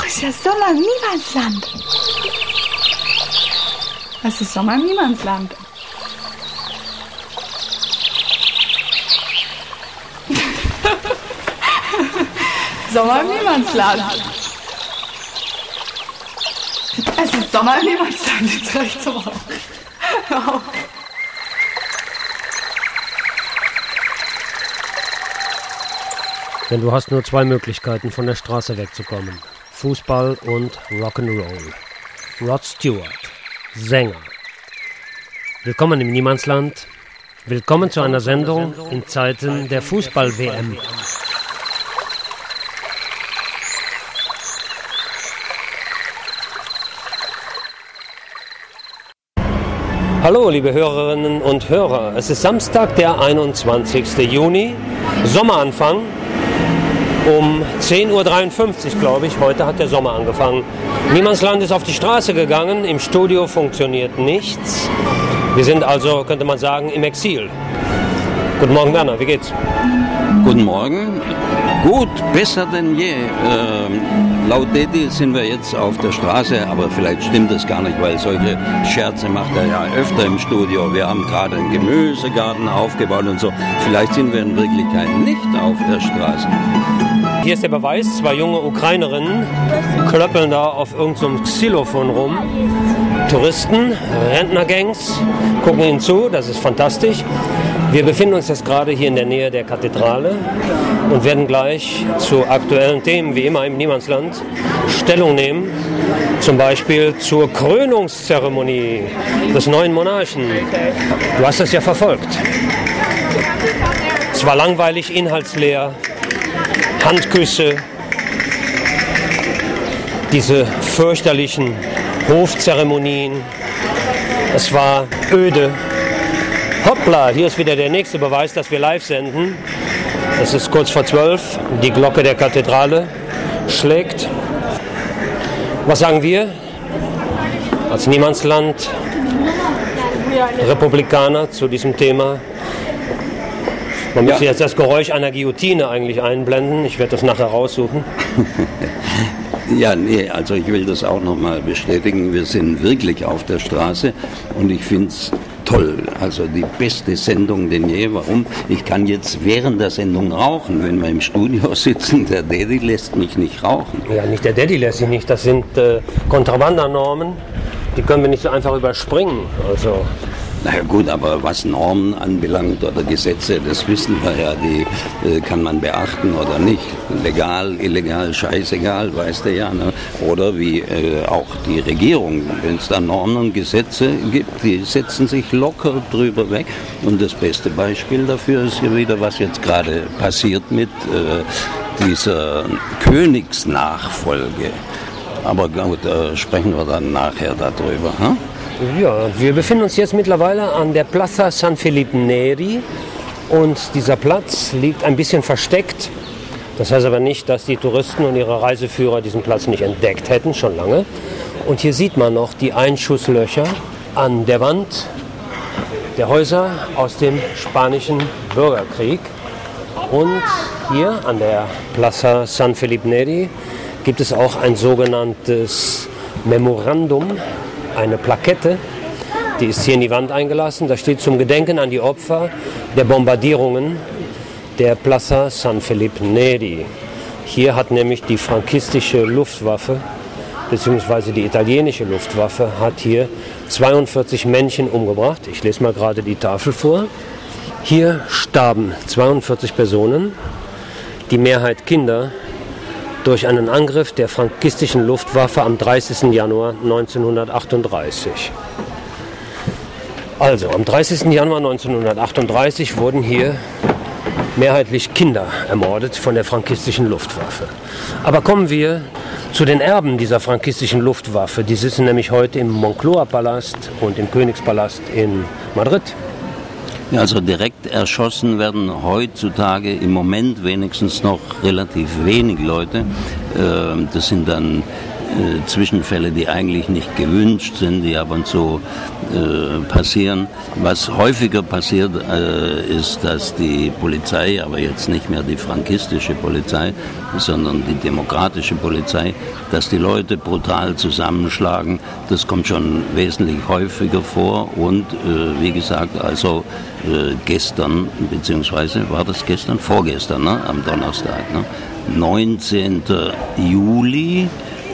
Ach, ist ja Sommer im Niemandsland. Was ist Sommer im Niemandsland? Sommer im Niemandsland. Es ist Sommer im Niemandsland. Jetzt reicht's aber auch. Denn du hast nur zwei Möglichkeiten, von der Straße wegzukommen. Fußball und Rock'n'Roll. Rod Stewart, Sänger. Willkommen im Niemandsland. Willkommen zu einer Sendung in Zeiten der Fußball-WM. Hallo, liebe Hörerinnen und Hörer. Es ist Samstag, der 21. Juni, Sommeranfang. Um 10.53 Uhr, glaube ich, heute hat der Sommer angefangen. Niemandsland ist auf die Straße gegangen, im Studio funktioniert nichts. Wir sind also, könnte man sagen, im Exil. Guten Morgen, Werner, wie geht's? Guten Morgen. Gut, besser denn je. Laut Dedi sind wir jetzt auf der Straße, aber vielleicht stimmt das gar nicht, weil solche Scherze macht er ja öfter im Studio. Wir haben gerade einen Gemüsegarten aufgebaut und so. Vielleicht sind wir in Wirklichkeit nicht auf der Straße. Hier ist der Beweis, zwei junge Ukrainerinnen klöppeln da auf irgendeinem Xylophon rum. Touristen, Rentnergangs gucken ihnen zu, das ist fantastisch. Wir befinden uns jetzt gerade hier in der Nähe der Kathedrale und werden gleich zu aktuellen Themen, wie immer im Niemandsland, Stellung nehmen. Zum Beispiel zur Krönungszeremonie des neuen Monarchen. Du hast das ja verfolgt. Es war langweilig, inhaltsleer. Handküsse, diese fürchterlichen Hofzeremonien, es war öde. Hoppla, hier ist wieder der nächste Beweis, dass wir live senden. Es ist kurz vor 12, die Glocke der Kathedrale schlägt. Was sagen wir als Niemandsland Republikaner zu diesem Thema? Man müsste jetzt das Geräusch einer Guillotine eigentlich einblenden. Ich werde das nachher raussuchen. Ja, nee, also ich will das auch nochmal bestätigen. Wir sind wirklich auf der Straße und ich finde es toll. Also die beste Sendung denn je. Warum? Ich kann jetzt während der Sendung rauchen, wenn wir im Studio sitzen. Der Daddy lässt mich nicht rauchen. Ja, nicht der Daddy lässt sich nicht. Das sind Kontrabandanormen. Die können wir nicht so einfach überspringen. Also... Naja gut, aber was Normen anbelangt oder Gesetze, das wissen wir ja, die kann man beachten oder nicht. Legal, illegal, scheißegal, weiß der ja. Ne? Oder wie auch die Regierung, wenn es da Normen und Gesetze gibt, die setzen sich locker drüber weg. Und das beste Beispiel dafür ist hier wieder, was jetzt gerade passiert mit dieser Königsnachfolge. Aber gut, sprechen wir dann nachher darüber. Hm? Ja, wir befinden uns jetzt mittlerweile an der Plaza San Felipe Neri und dieser Platz liegt ein bisschen versteckt. Das heißt aber nicht, dass die Touristen und ihre Reiseführer diesen Platz nicht entdeckt hätten, schon lange. Und hier sieht man noch die Einschusslöcher an der Wand der Häuser aus dem Spanischen Bürgerkrieg. Und hier an der Plaza San Felipe Neri gibt es auch ein sogenanntes Memorandum, eine Plakette, die ist hier in die Wand eingelassen. Da steht zum Gedenken an die Opfer der Bombardierungen der Plaza San Felipe Neri. Hier hat nämlich die frankistische Luftwaffe, beziehungsweise die italienische Luftwaffe, hat hier 42 Männchen umgebracht. Ich lese mal gerade die Tafel vor. Hier starben 42 Personen, die Mehrheit Kinder, durch einen Angriff der frankistischen Luftwaffe am 30. Januar 1938. Also, am 30. Januar 1938 wurden hier mehrheitlich Kinder ermordet von der frankistischen Luftwaffe. Aber kommen wir zu den Erben dieser frankistischen Luftwaffe. Die sitzen nämlich heute im Moncloa-Palast und im Königspalast in Madrid. Ja, also direkt erschossen werden heutzutage im Moment wenigstens noch relativ wenig Leute. Das sind dann Zwischenfälle, die eigentlich nicht gewünscht sind, die ab und zu passieren. Was häufiger passiert, ist, dass die Polizei, aber jetzt nicht mehr die frankistische Polizei, sondern die demokratische Polizei, dass die Leute brutal zusammenschlagen. Das kommt schon wesentlich häufiger vor und wie gesagt, also gestern, beziehungsweise war das gestern? Vorgestern, ne? Am Donnerstag, ne? 19. Juni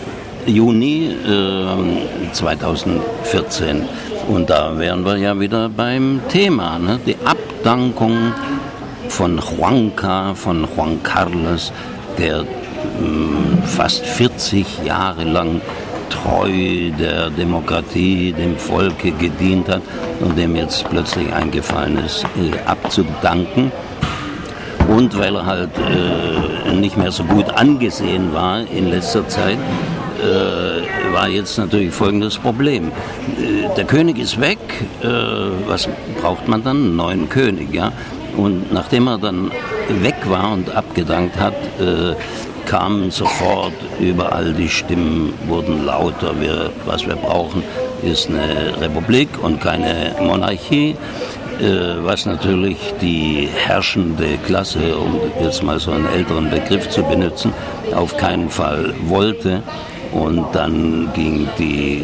2014. Und da wären wir ja wieder beim Thema, ne? Die Abdankung von Juan Carlos, der fast 40 Jahre lang treu der Demokratie, dem Volke gedient hat und dem jetzt plötzlich eingefallen ist, abzudanken. Und weil er halt nicht mehr so gut angesehen war in letzter Zeit, war jetzt natürlich folgendes Problem. Der König ist weg, was braucht man dann? Einen neuen König, ja? Und nachdem er dann weg war und abgedankt hat, kamen sofort überall die Stimmen, wurden lauter. Was wir brauchen, ist eine Republik und keine Monarchie, was natürlich die herrschende Klasse, um jetzt mal so einen älteren Begriff zu benutzen, auf keinen Fall wollte. Und dann ging die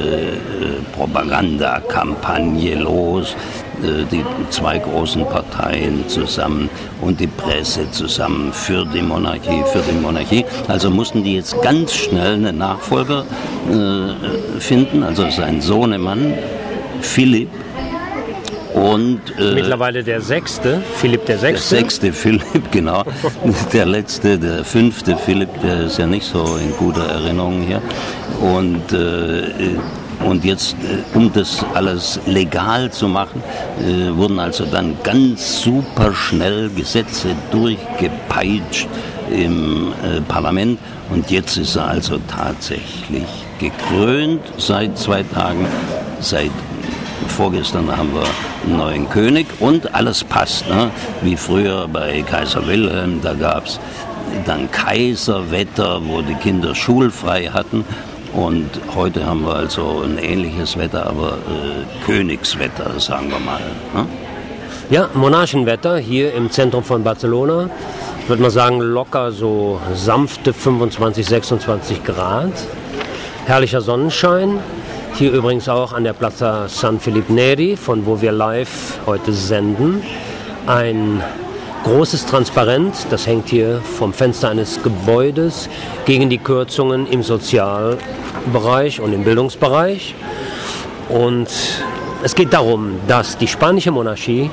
Propagandakampagne los, die zwei großen Parteien zusammen und die Presse zusammen für die Monarchie. Also mussten die jetzt ganz schnell einen Nachfolger finden, also sein Sohnemann Philipp. Und mittlerweile der sechste, Philipp der Sechste. Der sechste Philipp, genau. Der letzte, der fünfte Philipp, der ist ja nicht so in guter Erinnerung hier. Und jetzt, um das alles legal zu machen, wurden also dann ganz super schnell Gesetze durchgepeitscht im Parlament. Und jetzt ist er also tatsächlich gekrönt seit 2 Tagen, seit vorgestern haben wir einen neuen König und alles passt, ne? Wie früher bei Kaiser Wilhelm, da gab es dann Kaiserwetter, wo die Kinder schulfrei hatten und heute haben wir also ein ähnliches Wetter, aber Königswetter, sagen wir mal. Ne? Ja, Monarchenwetter hier im Zentrum von Barcelona. Ich würde mal sagen locker so sanfte 25, 26 Grad. Herrlicher Sonnenschein. Hier übrigens auch an der Plaza San Felipe Neri, von wo wir live heute senden. Ein großes Transparent, das hängt hier vom Fenster eines Gebäudes gegen die Kürzungen im Sozialbereich und im Bildungsbereich. Und es geht darum, dass die spanische Monarchie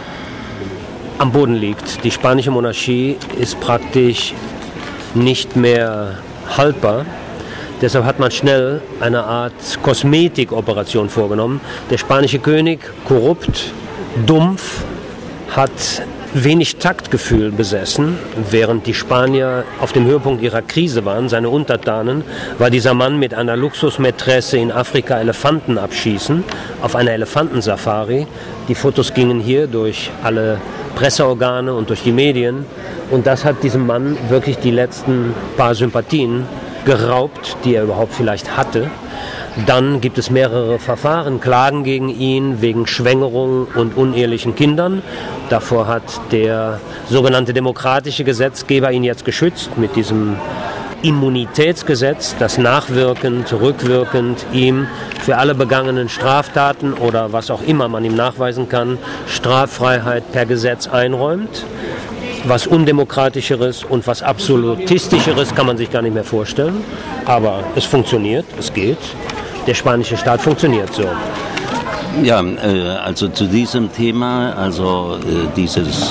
am Boden liegt. Die spanische Monarchie ist praktisch nicht mehr haltbar. Deshalb hat man schnell eine Art Kosmetikoperation vorgenommen. Der spanische König, korrupt, dumpf, hat wenig Taktgefühl besessen. Während die Spanier auf dem Höhepunkt ihrer Krise waren, seine Untertanen, war dieser Mann mit einer Luxusmätresse in Afrika Elefanten abschießen, auf einer Elefantensafari. Die Fotos gingen hier durch alle Presseorgane und durch die Medien. Und das hat diesem Mann wirklich die letzten paar Sympathien geraubt, die er überhaupt vielleicht hatte. Dann gibt es mehrere Verfahren, Klagen gegen ihn wegen Schwängerung und unehelichen Kindern. Davor hat der sogenannte demokratische Gesetzgeber ihn jetzt geschützt mit diesem Immunitätsgesetz, das nachwirkend, rückwirkend ihm für alle begangenen Straftaten oder was auch immer man ihm nachweisen kann, Straffreiheit per Gesetz einräumt. Was Undemokratischeres und was Absolutistischeres kann man sich gar nicht mehr vorstellen. Aber es funktioniert, es geht. Der spanische Staat funktioniert so. Ja, also zu diesem Thema, also dieses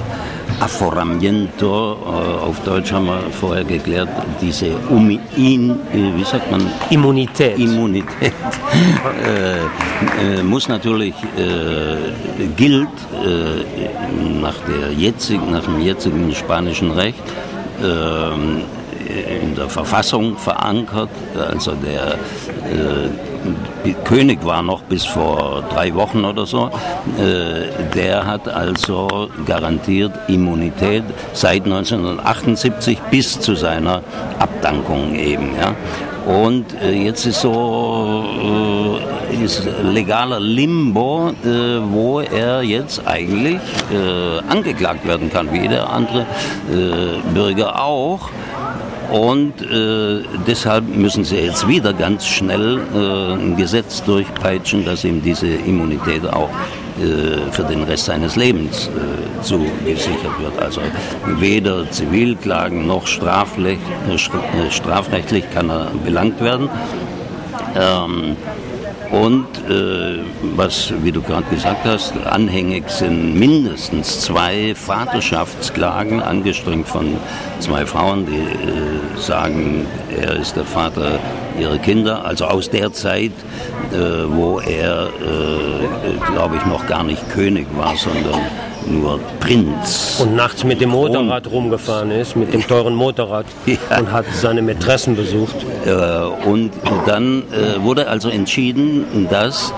Aforamiento, auf Deutsch haben wir vorher geklärt, diese wie sagt man? Immunität. Muss natürlich, gilt nach dem jetzigen spanischen Recht, in der Verfassung verankert, also der König war noch bis vor 3 Wochen oder so, der hat also garantiert Immunität seit 1978 bis zu seiner Abdankung eben. Ja. Und jetzt ist ist legaler Limbo, wo er jetzt eigentlich angeklagt werden kann, wie jeder andere Bürger auch. Und deshalb müssen sie jetzt wieder ganz schnell ein Gesetz durchpeitschen, dass ihm diese Immunität auch für den Rest seines Lebens zugesichert wird. Also weder Zivilklagen noch strafrechtlich kann er belangt werden. Und was, wie du gerade gesagt hast, anhängig sind mindestens 2 Vaterschaftsklagen, angestrengt von 2 Frauen, die sagen, er ist der Vater ihrer Kinder, also aus der Zeit, wo er, glaube ich, noch gar nicht König war, sondern nur Prinz. Und nachts mit dem Motorrad rumgefahren ist, mit dem teuren Motorrad, ja. Und hat seine Mätressen besucht. Und dann wurde also entschieden, dass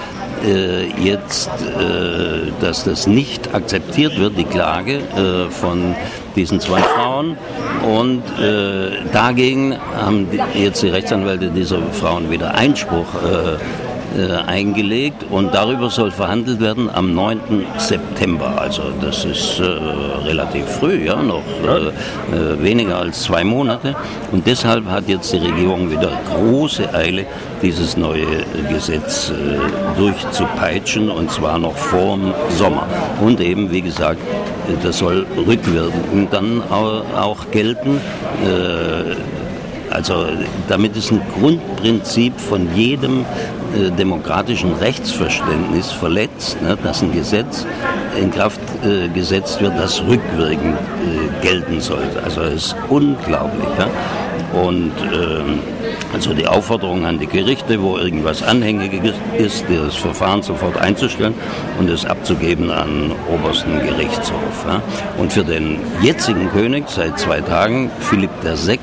dass das nicht akzeptiert wird, die Klage von diesen 2 Frauen. Und dagegen haben jetzt die Rechtsanwälte dieser Frauen wieder Einspruch eingelegt und darüber soll verhandelt werden am 9. September. Also das ist relativ früh, ja, noch weniger als 2 Monate. Und deshalb hat jetzt die Regierung wieder große Eile, dieses neue Gesetz durchzupeitschen, und zwar noch vor dem Sommer. Und eben, wie gesagt, das soll rückwirkend dann auch gelten. Also damit ist ein Grundprinzip von jedem demokratischen Rechtsverständnis verletzt, ne, dass ein Gesetz in Kraft gesetzt wird, das rückwirkend gelten sollte. Also das ist unglaublich. Ja? Und also die Aufforderung an die Gerichte, wo irgendwas anhängig ist, das Verfahren sofort einzustellen und es abzugeben an obersten Gerichtshof. Ja? Und für den jetzigen König seit 2 Tagen, Philipp VI.,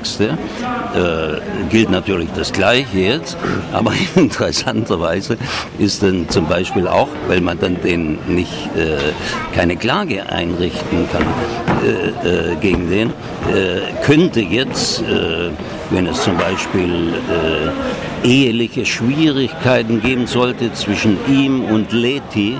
gilt natürlich das Gleiche jetzt, aber interessanterweise ist dann zum Beispiel auch, weil man dann den nicht keine Klage einrichten kann gegen den, könnte jetzt, wenn es zum Beispiel eheliche Schwierigkeiten geben sollte zwischen ihm und Leti,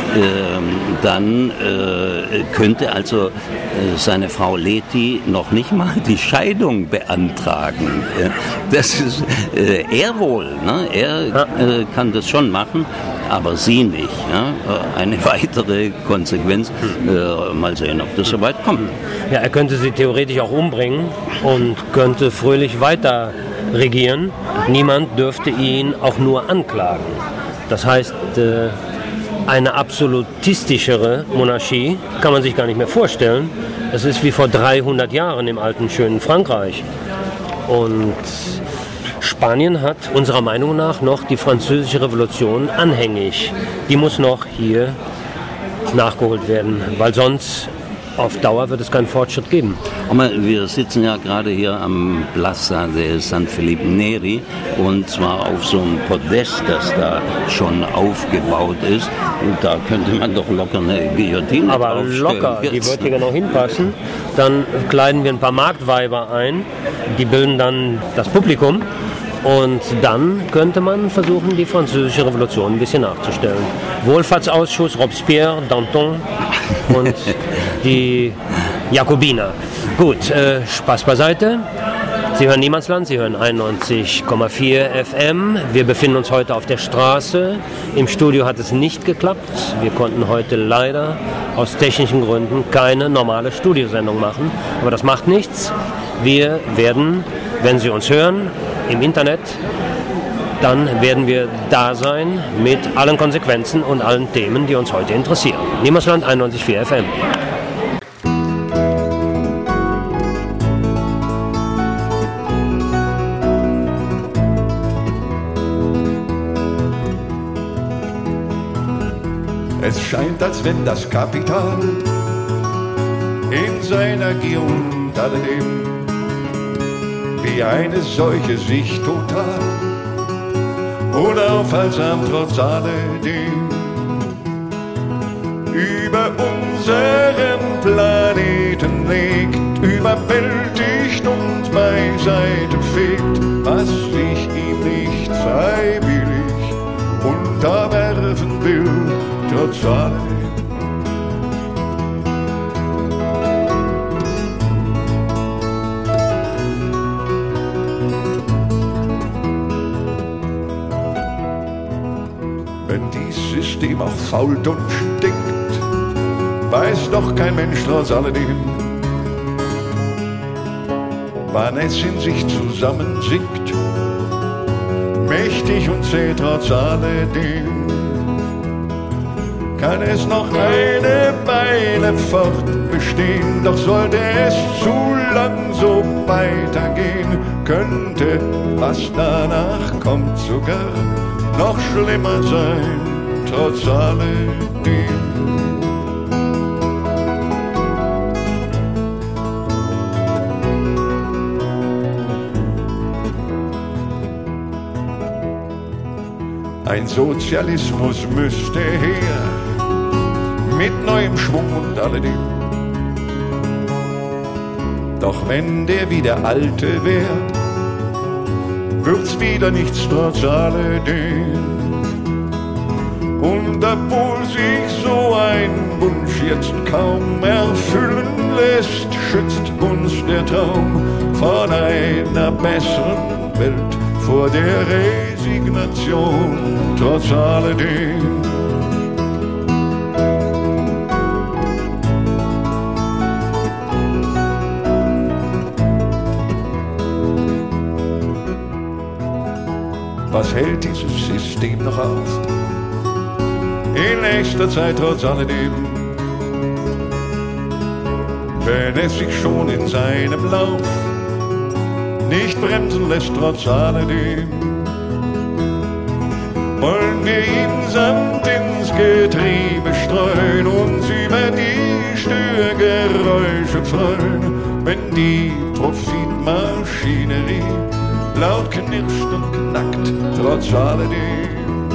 dann könnte also seine Frau Leti noch nicht mal die Scheidung beantragen. Das ist er wohl, ne? Er kann das schon machen, aber sie nicht. Ja? Eine weitere Konsequenz. Mal sehen, ob das soweit kommt. Ja, er könnte sie theoretisch auch umbringen und könnte fröhlich weiter regieren. Niemand dürfte ihn auch nur anklagen. Das heißt, eine absolutistischere Monarchie kann man sich gar nicht mehr vorstellen. Es ist wie vor 300 Jahren im alten, schönen Frankreich. Und Spanien hat unserer Meinung nach noch die Französische Revolution anhängig. Die muss noch hier nachgeholt werden, weil sonst auf Dauer wird es keinen Fortschritt geben. Aber wir sitzen ja gerade hier am Plaza de San Felipe Neri, und zwar auf so einem Podest, das da schon aufgebaut ist. Und da könnte man doch locker eine Guillotine Aber locker, jetzt. Die wird hier genau hinpassen. Dann kleiden wir ein paar Marktweiber ein, die bilden dann das Publikum. Und dann könnte man versuchen, die Französische Revolution ein bisschen nachzustellen. Wohlfahrtsausschuss, Robespierre, Danton und die Jakobiner. Gut, Spaß beiseite. Sie hören Niemandsland, Sie hören 91,4 FM. Wir befinden uns heute auf der Straße. Im Studio hat es nicht geklappt. Wir konnten heute leider aus technischen Gründen keine normale Studiosendung machen. Aber das macht nichts. Wir werden, wenn Sie uns hören, im Internet, dann werden wir da sein mit allen Konsequenzen und allen Themen, die uns heute interessieren. Niemandsland 91,4 FM. Es scheint, als wenn das Kapital in seiner Gier und alledem wie eine Seuche sich total unaufhaltsam trotz alledem. Über unseren Planeten legt, überwältigt und beiseite fegt, was sich ihm nicht freiwillig unterwerfen will, trotz alledem. Wenn dies System auch fault und stinkt, weiß doch kein Mensch trotz alledem, wann es in sich zusammensinkt, mächtig und zäh trotz alledem. Kann es noch eine Weile fortbestehen, doch sollte es zu lang so weitergehen, könnte, was danach kommt, sogar noch schlimmer sein, trotz alledem. Ein Sozialismus müsste her, mit neuem Schwung und alledem. Doch wenn der wie der alte wär, wird's wieder nichts trotz alledem. Und obwohl sich so ein Wunsch jetzt kaum erfüllen lässt, schützt uns der Traum von einer besseren Welt vor der Resignation, trotz alledem. Was hält dieses System noch auf? In nächster Zeit trotz alledem, wenn es sich schon in seinem Lauf nicht bremsen lässt trotz alledem, wollen wir ihm Sand ins Getriebe streuen, uns über die Störgeräusche freuen, wenn die Profitmaschinerie laut knirscht und knackt trotz alledem.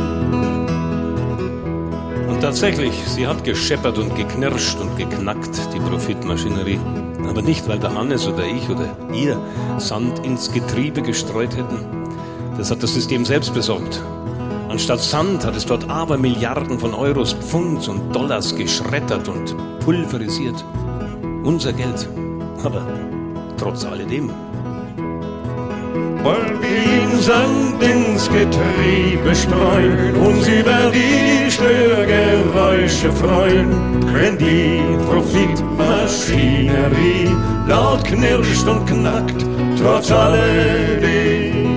Und tatsächlich, sie hat gescheppert und geknirscht und geknackt, die Profitmaschinerie. Aber nicht, weil der Hannes oder ich oder ihr Sand ins Getriebe gestreut hätten. Das hat das System selbst besorgt. Anstatt Sand hat es dort Abermilliarden von Euros, Pfunds und Dollars geschreddert und pulverisiert. Unser Geld. Aber trotz alledem. Wollen wir ihm Sand ins Getriebe streuen, uns über die Störgeräusche freuen, wenn die Profitmaschinerie laut knirscht und knackt, trotz alledem.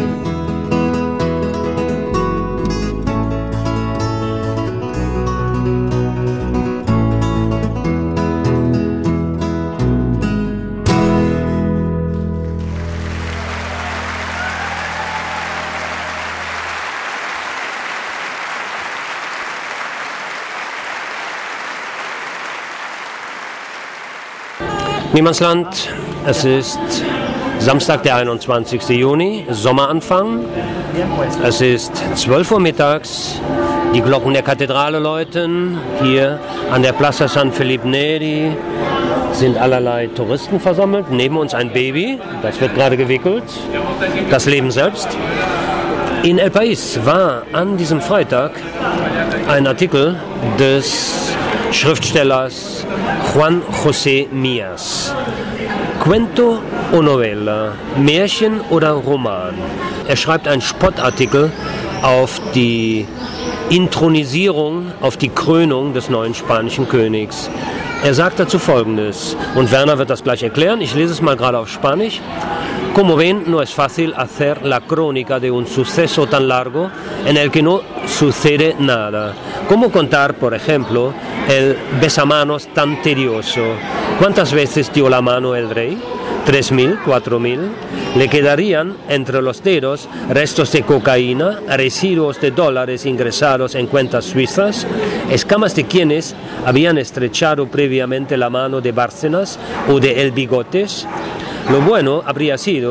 Niemandsland, es ist Samstag, der 21. Juni, Sommeranfang. Es ist 12 Uhr mittags, die Glocken der Kathedrale läuten. Hier an der Plaza San Felipe Neri sind allerlei Touristen versammelt. Neben uns ein Baby, das wird gerade gewickelt, das Leben selbst. In El País war an diesem Freitag ein Artikel des Schriftstellers Juan José Mías. Cuento o Novella, Märchen oder Roman. Er schreibt einen Spottartikel auf die Inthronisierung, auf die Krönung des neuen spanischen Königs. Er sagt dazu Folgendes, und Werner wird das gleich erklären, ich lese es mal gerade auf Spanisch. Como ven, no es fácil hacer la crónica de un suceso tan largo en el que no sucede nada. ¿Cómo contar, por ejemplo, el besamanos tan tedioso? ¿Cuántas veces dio la mano el rey? 3.000, 4.000. Le quedarían entre los dedos restos de cocaína, residuos de dólares ingresados en cuentas suizas, escamas de quienes habían estrechado previamente la mano de Bárcenas o de El Bigotes. Lo bueno habría sido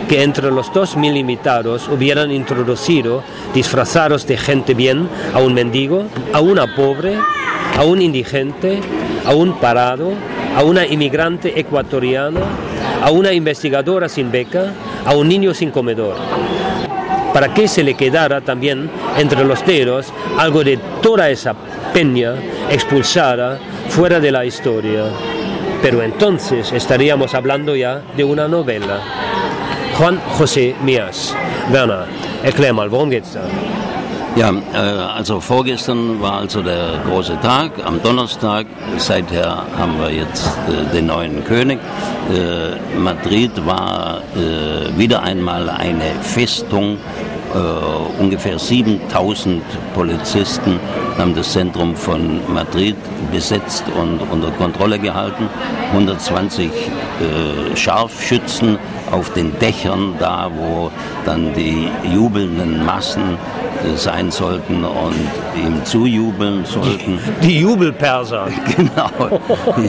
que entre los 2.000 invitados hubieran introducido, disfrazados de gente bien, a un mendigo, a una pobre, a un indigente, a un parado, a una inmigrante ecuatoriana, a una investigadora sin beca, a un niño sin comedor, para que se le quedara también entre los dedos algo de toda esa peña expulsada fuera de la historia. Pero entonces estaríamos hablando ya de una novela. Juan José Mias. Werner, erklär mal, worum geht's da? Ja, also vorgestern war also der große Tag, am Donnerstag, seither haben wir jetzt den neuen König. Madrid war wieder einmal eine Festung, ungefähr 7000 Polizisten haben das Zentrum von Madrid besetzt und unter Kontrolle gehalten, 120 Scharfschützen auf den Dächern, da wo dann die jubelnden Massen sein sollten und ihm zujubeln sollten. Die Jubelperser. Genau.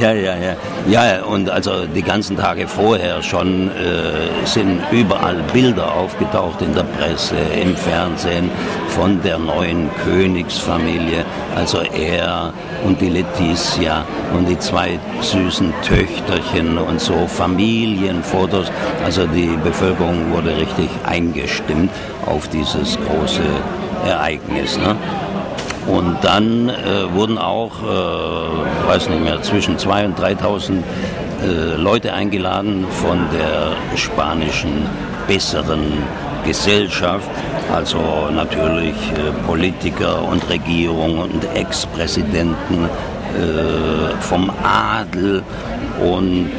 Ja, und also die ganzen Tage vorher schon sind überall Bilder aufgetaucht in der Presse, im Fernsehen von der neuen Königsfamilie. Also er und die Letizia und die 2 süßen Töchterchen und so, Familienfotos. Also die Bevölkerung wurde richtig eingestimmt auf dieses große Ereignis. Ne? Und dann wurden auch, weiß nicht mehr, zwischen 2.000 und 3.000 Leute eingeladen von der spanischen besseren Gesellschaft, also natürlich Politiker und Regierung und Ex-Präsidenten vom Adel und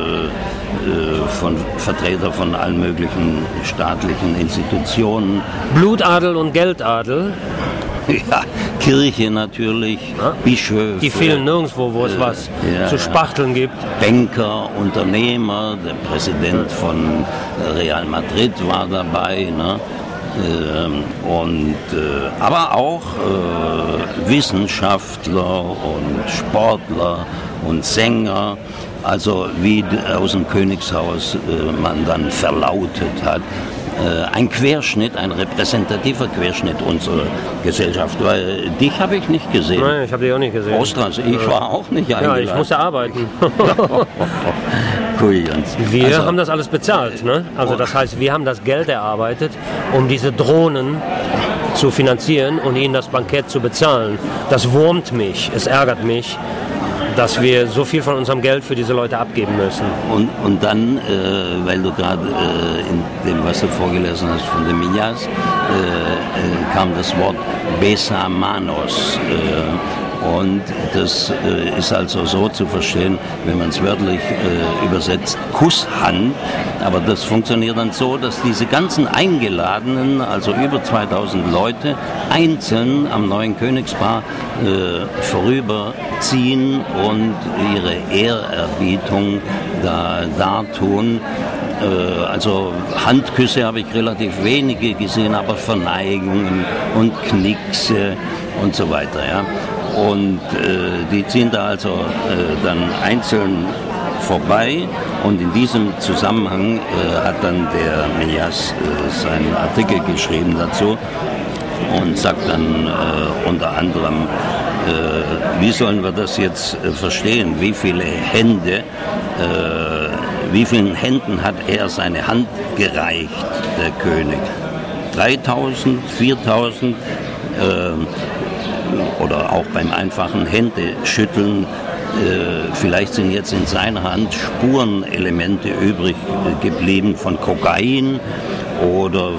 von Vertretern von allen möglichen staatlichen Institutionen. Blutadel und Geldadel. Ja, Kirche natürlich, ja? Bischöfe. Die fehlen nirgendwo, wo es was zu spachteln gibt. Banker, Unternehmer, der Präsident von Real Madrid war dabei, ne? Aber auch Wissenschaftler und Sportler und Sänger, also wie aus dem Königshaus man dann verlautet hat. Ein Querschnitt, ein repräsentativer Querschnitt unserer Gesellschaft. Weil dich habe ich nicht gesehen. Nein, ich habe dich auch nicht gesehen. Ostras, ich war auch nicht eingeladen. Ja, ich musste arbeiten. Cool, Jens. Wir haben das alles bezahlt. Ne? Also das heißt, wir haben das Geld erarbeitet, um diese Drohnen zu finanzieren und ihnen das Bankett zu bezahlen. Das wurmt mich, es ärgert mich, dass wir so viel von unserem Geld für diese Leute abgeben müssen. Und dann, weil du gerade in dem, was du vorgelesen hast von dem Mias, kam das Wort Besamanos. Und das ist also so zu verstehen, wenn man es wörtlich übersetzt, Kusshand. Aber das funktioniert dann so, dass diese ganzen Eingeladenen, also über 2000 Leute, einzeln am neuen Königspaar vorüberziehen und ihre Ehrerbietung da tun. Also Handküsse habe ich relativ wenige gesehen, aber Verneigungen und Knickse und so weiter. Ja. Und die ziehen da also dann einzeln vorbei und in diesem Zusammenhang hat dann der Mias seinen Artikel geschrieben dazu und sagt dann unter anderem, wie sollen wir das jetzt verstehen, wie viele Hände, wie vielen Händen hat er seine Hand gereicht, der König? 3.000, 4.000? Oder auch beim einfachen Händeschütteln, vielleicht sind jetzt in seiner Hand Spurenelemente übrig geblieben von Kokain oder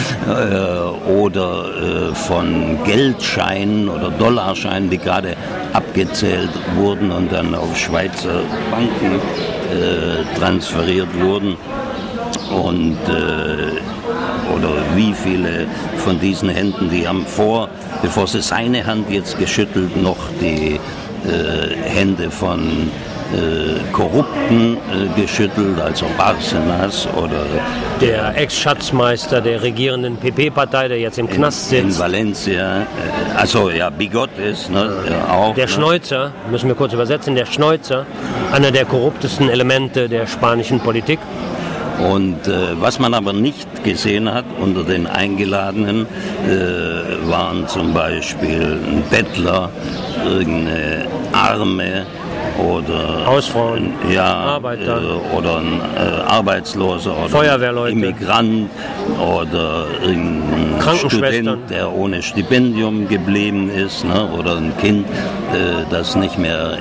von Geldscheinen oder Dollarscheinen, die gerade abgezählt wurden und dann auf Schweizer Banken transferiert wurden. Und oder wie viele von diesen Händen, die haben bevor sie seine Hand jetzt geschüttelt, noch die Hände von Korrupten geschüttelt, also Bárcenas oder der Ex-Schatzmeister der regierenden PP-Partei, der jetzt im Knast sitzt. In Valencia, also ja, Bigotes, ne, auch. Der Schneuzer, müssen wir kurz übersetzen, der Schneuzer, einer der korruptesten Elemente der spanischen Politik. Und was man aber nicht gesehen hat unter den Eingeladenen, waren zum Beispiel ein Bettler, irgendeine Arme oder Hausfrauen, ja, Arbeiter. Oder ein Arbeitsloser oder Feuerwehrleute. Immigrant oder irgendein Krankenschwestern, Student, der ohne Stipendium geblieben ist, ne? Oder ein Kind, das nicht mehr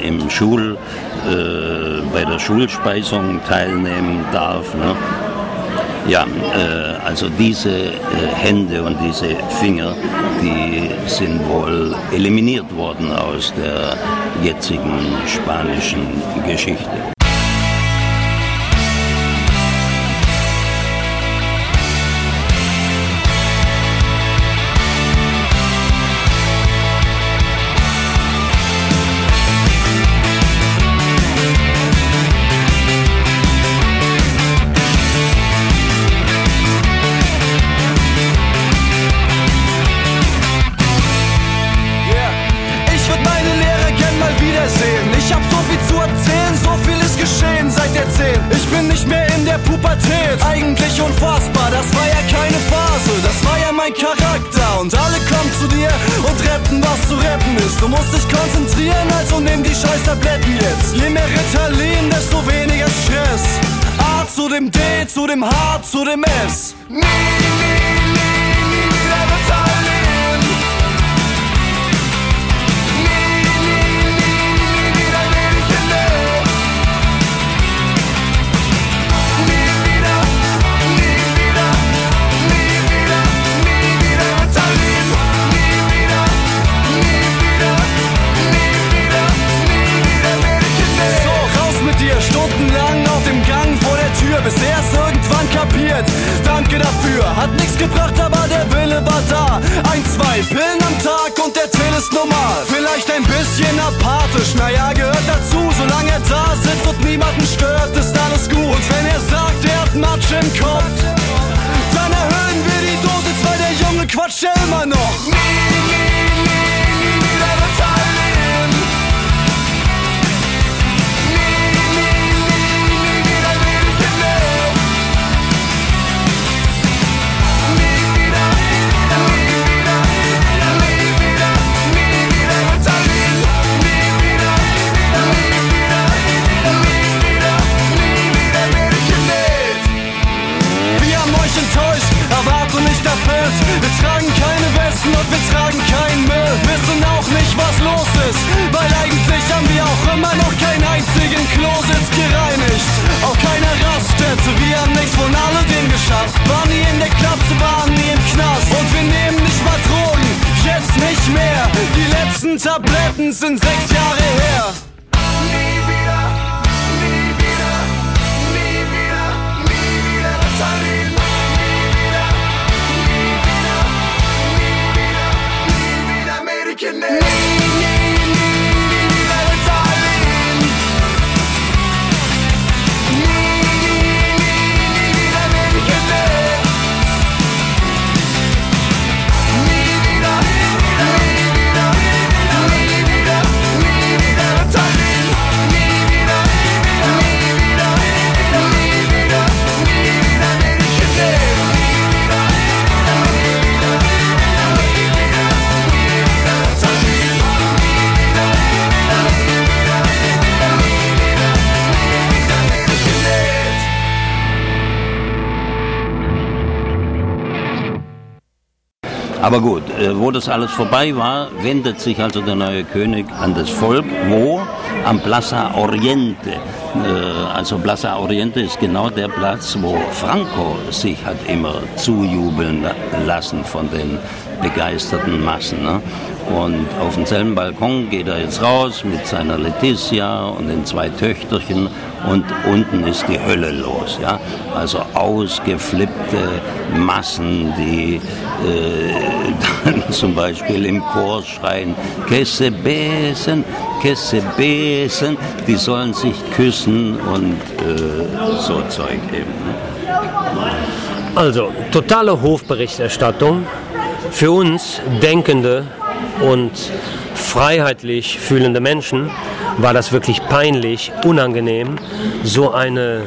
bei der Schulspeisung teilnehmen darf. Ne? Ja, also diese Hände und diese Finger, die sind wohl eliminiert worden aus der jetzigen spanischen Geschichte. Eigentlich unfassbar, das war ja keine Phase, das war ja mein Charakter. Und alle kommen zu dir und retten, was zu retten ist. Du musst dich konzentrieren, also nimm die scheiß Tabletten jetzt. Je mehr Ritalin, desto weniger Stress. A zu dem D, zu dem H, zu dem S. Nie wieder Ritalin. Nie wieder Medikament. Stundenlang auf dem Gang vor der Tür, bis er es irgendwann kapiert. Danke dafür, hat nichts gebracht, aber der Wille war da. 1, 2 Pillen am Tag und der Till ist normal. Vielleicht ein bisschen apathisch, naja, gehört dazu. Solange er da sitzt und niemanden stört, ist alles gut. Und wenn er sagt, er hat Matsch im Kopf, dann erhöhen wir die Dosis, weil der Junge quatscht ja immer noch. Wir tragen keine Westen und wir tragen keinen Müll. Wissen auch nicht, was los ist, weil eigentlich haben wir auch immer noch keinen einzigen Klositz gereinigt. Auch keine Raststätte, wir haben nichts von alledem geschafft. Waren nie in der Klapse, waren nie im Knast. Und wir nehmen nicht mal Drogen, jetzt nicht mehr. Die letzten Tabletten sind 6 Jahre her. Nie wieder, nie wieder, nie wieder, nie wieder Ritalin. Aber gut, wo das alles vorbei war, wendet sich also der neue König an das Volk. Wo? Am Plaza Oriente. Also Plaza Oriente ist genau der Platz, wo Franco sich hat immer zujubeln lassen von den begeisterten Massen. Ne? Und auf demselben Balkon geht er jetzt raus mit seiner Letizia und den 2 Töchterchen und unten ist die Hölle los. Ja? Also ausgeflippte Massen, die dann zum Beispiel im Chor schreien, que se besen, die sollen sich küssen und so Zeug eben. Ne? Also, totale Hofberichterstattung. Für uns Denkende und freiheitlich fühlende Menschen war das wirklich peinlich, unangenehm, so eine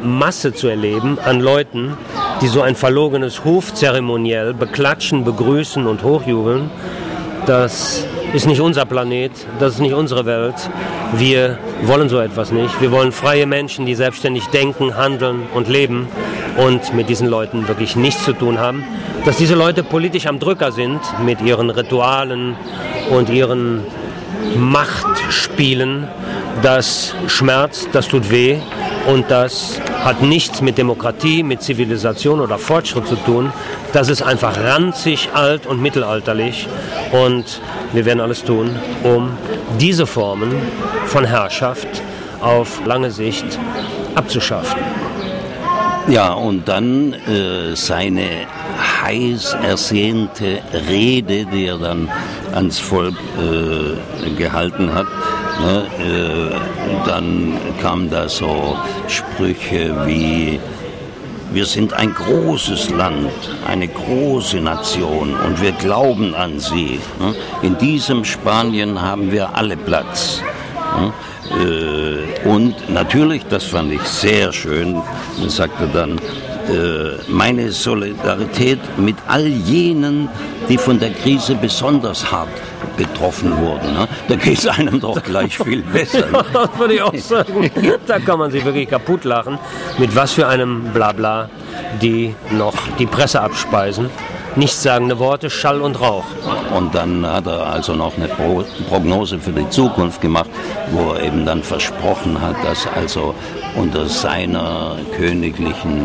Masse zu erleben an Leuten, die so ein verlogenes Hofzeremoniell beklatschen, begrüßen und hochjubeln, das ist nicht unser Planet, das ist nicht unsere Welt. Wir wollen so etwas nicht. Wir wollen freie Menschen, die selbstständig denken, handeln und leben und mit diesen Leuten wirklich nichts zu tun haben. Dass diese Leute politisch am Drücker sind mit ihren Ritualen und ihren Machtspielen, das schmerzt, das tut weh und das hat nichts mit Demokratie, mit Zivilisation oder Fortschritt zu tun. Das ist einfach ranzig, alt und mittelalterlich und wir werden alles tun, um diese Formen von Herrschaft auf lange Sicht abzuschaffen. Ja, und dann seine heiß ersehnte Rede, die er dann ans Volk gehalten hat. Ne, dann kamen da so Sprüche wie: Wir sind ein großes Land, eine große Nation und wir glauben an sie. Ne? In diesem Spanien haben wir alle Platz. Ne? Und natürlich, das fand ich sehr schön, sagte dann, meine Solidarität mit all jenen, die von der Krise besonders hart betroffen wurden. Ne? Da geht es einem doch gleich viel besser. Das würde ich auch sagen. Da kann man sich wirklich kaputt lachen, mit was für einem Blabla die noch die Presse abspeisen. Nichtssagende Worte, Schall und Rauch. Und dann hat er also noch eine Prognose für die Zukunft gemacht, wo er eben dann versprochen hat, dass also unter seinen königlichen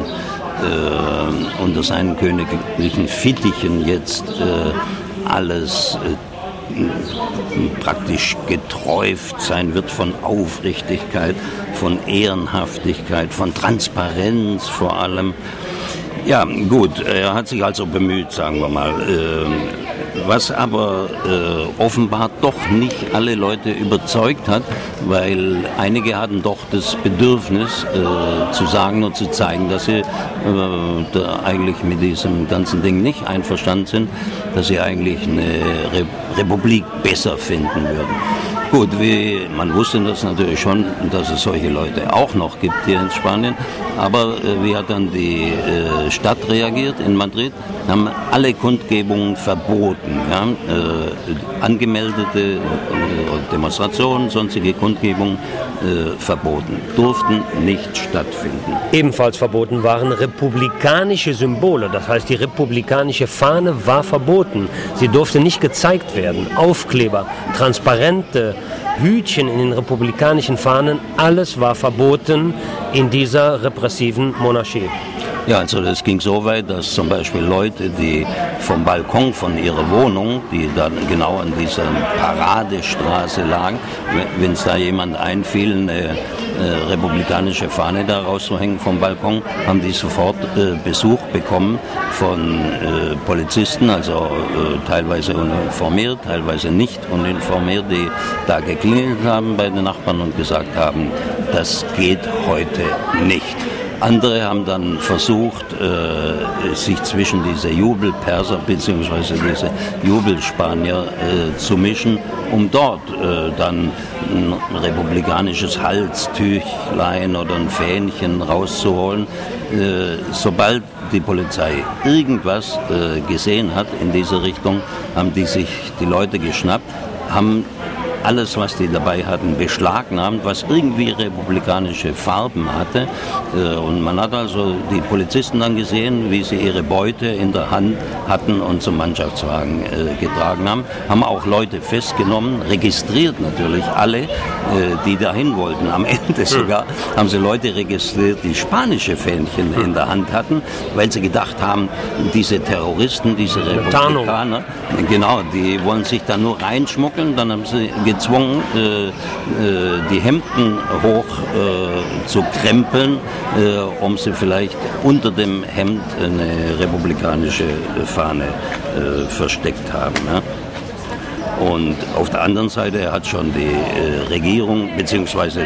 Fittichen jetzt alles praktisch geträuft sein wird von Aufrichtigkeit, von Ehrenhaftigkeit, von Transparenz vor allem. Ja, gut, er hat sich also bemüht, sagen wir mal. Was aber offenbar doch nicht alle Leute überzeugt hat, weil einige hatten doch das Bedürfnis zu sagen und zu zeigen, dass sie eigentlich mit diesem ganzen Ding nicht einverstanden sind, dass sie eigentlich eine Republik besser finden würden. Gut, man wusste das natürlich schon, dass es solche Leute auch noch gibt hier in Spanien, aber wie hat dann die Stadt reagiert in Madrid? Haben alle Kundgebungen verboten, ja? Angemeldete Demonstrationen, sonstige Kundgebungen verboten, durften nicht stattfinden. Ebenfalls verboten waren republikanische Symbole, das heißt die republikanische Fahne war verboten. Sie durfte nicht gezeigt werden. Aufkleber, transparente Hütchen in den republikanischen Fahnen, alles war verboten in dieser repressiven Monarchie. Ja, also das ging so weit, dass zum Beispiel Leute, die vom Balkon von ihrer Wohnung, die dann genau an dieser Paradestraße lagen, wenn es da jemand einfiel, eine republikanische Fahne da rauszuhängen vom Balkon, haben die sofort Besuch bekommen von Polizisten, also teilweise uniformiert, teilweise nicht uniformiert, die da geklingelt haben bei den Nachbarn und gesagt haben, das geht heute nicht. Andere haben dann versucht, sich zwischen diese Jubelperser bzw. diese Jubelspanier zu mischen, um dort dann ein republikanisches Halstüchlein oder ein Fähnchen rauszuholen. Sobald die Polizei irgendwas gesehen hat in diese Richtung, haben die sich die Leute geschnappt, haben alles, was die dabei hatten, beschlagnahmt, was irgendwie republikanische Farben hatte. Und man hat also die Polizisten dann gesehen, wie sie ihre Beute in der Hand hatten und zum Mannschaftswagen getragen haben. Haben auch Leute festgenommen, registriert natürlich alle, die dahin wollten. Am Ende sogar haben sie Leute registriert, die spanische Fähnchen in der Hand hatten, weil sie gedacht haben, diese Terroristen, diese Republikaner, genau, die wollen sich da nur reinschmuggeln. Dann haben sie gezwungen, die Hemden hoch zu krempeln, um sie vielleicht unter dem Hemd eine republikanische Fahne versteckt haben. Ja. Und auf der anderen Seite hat schon die Regierung bzw.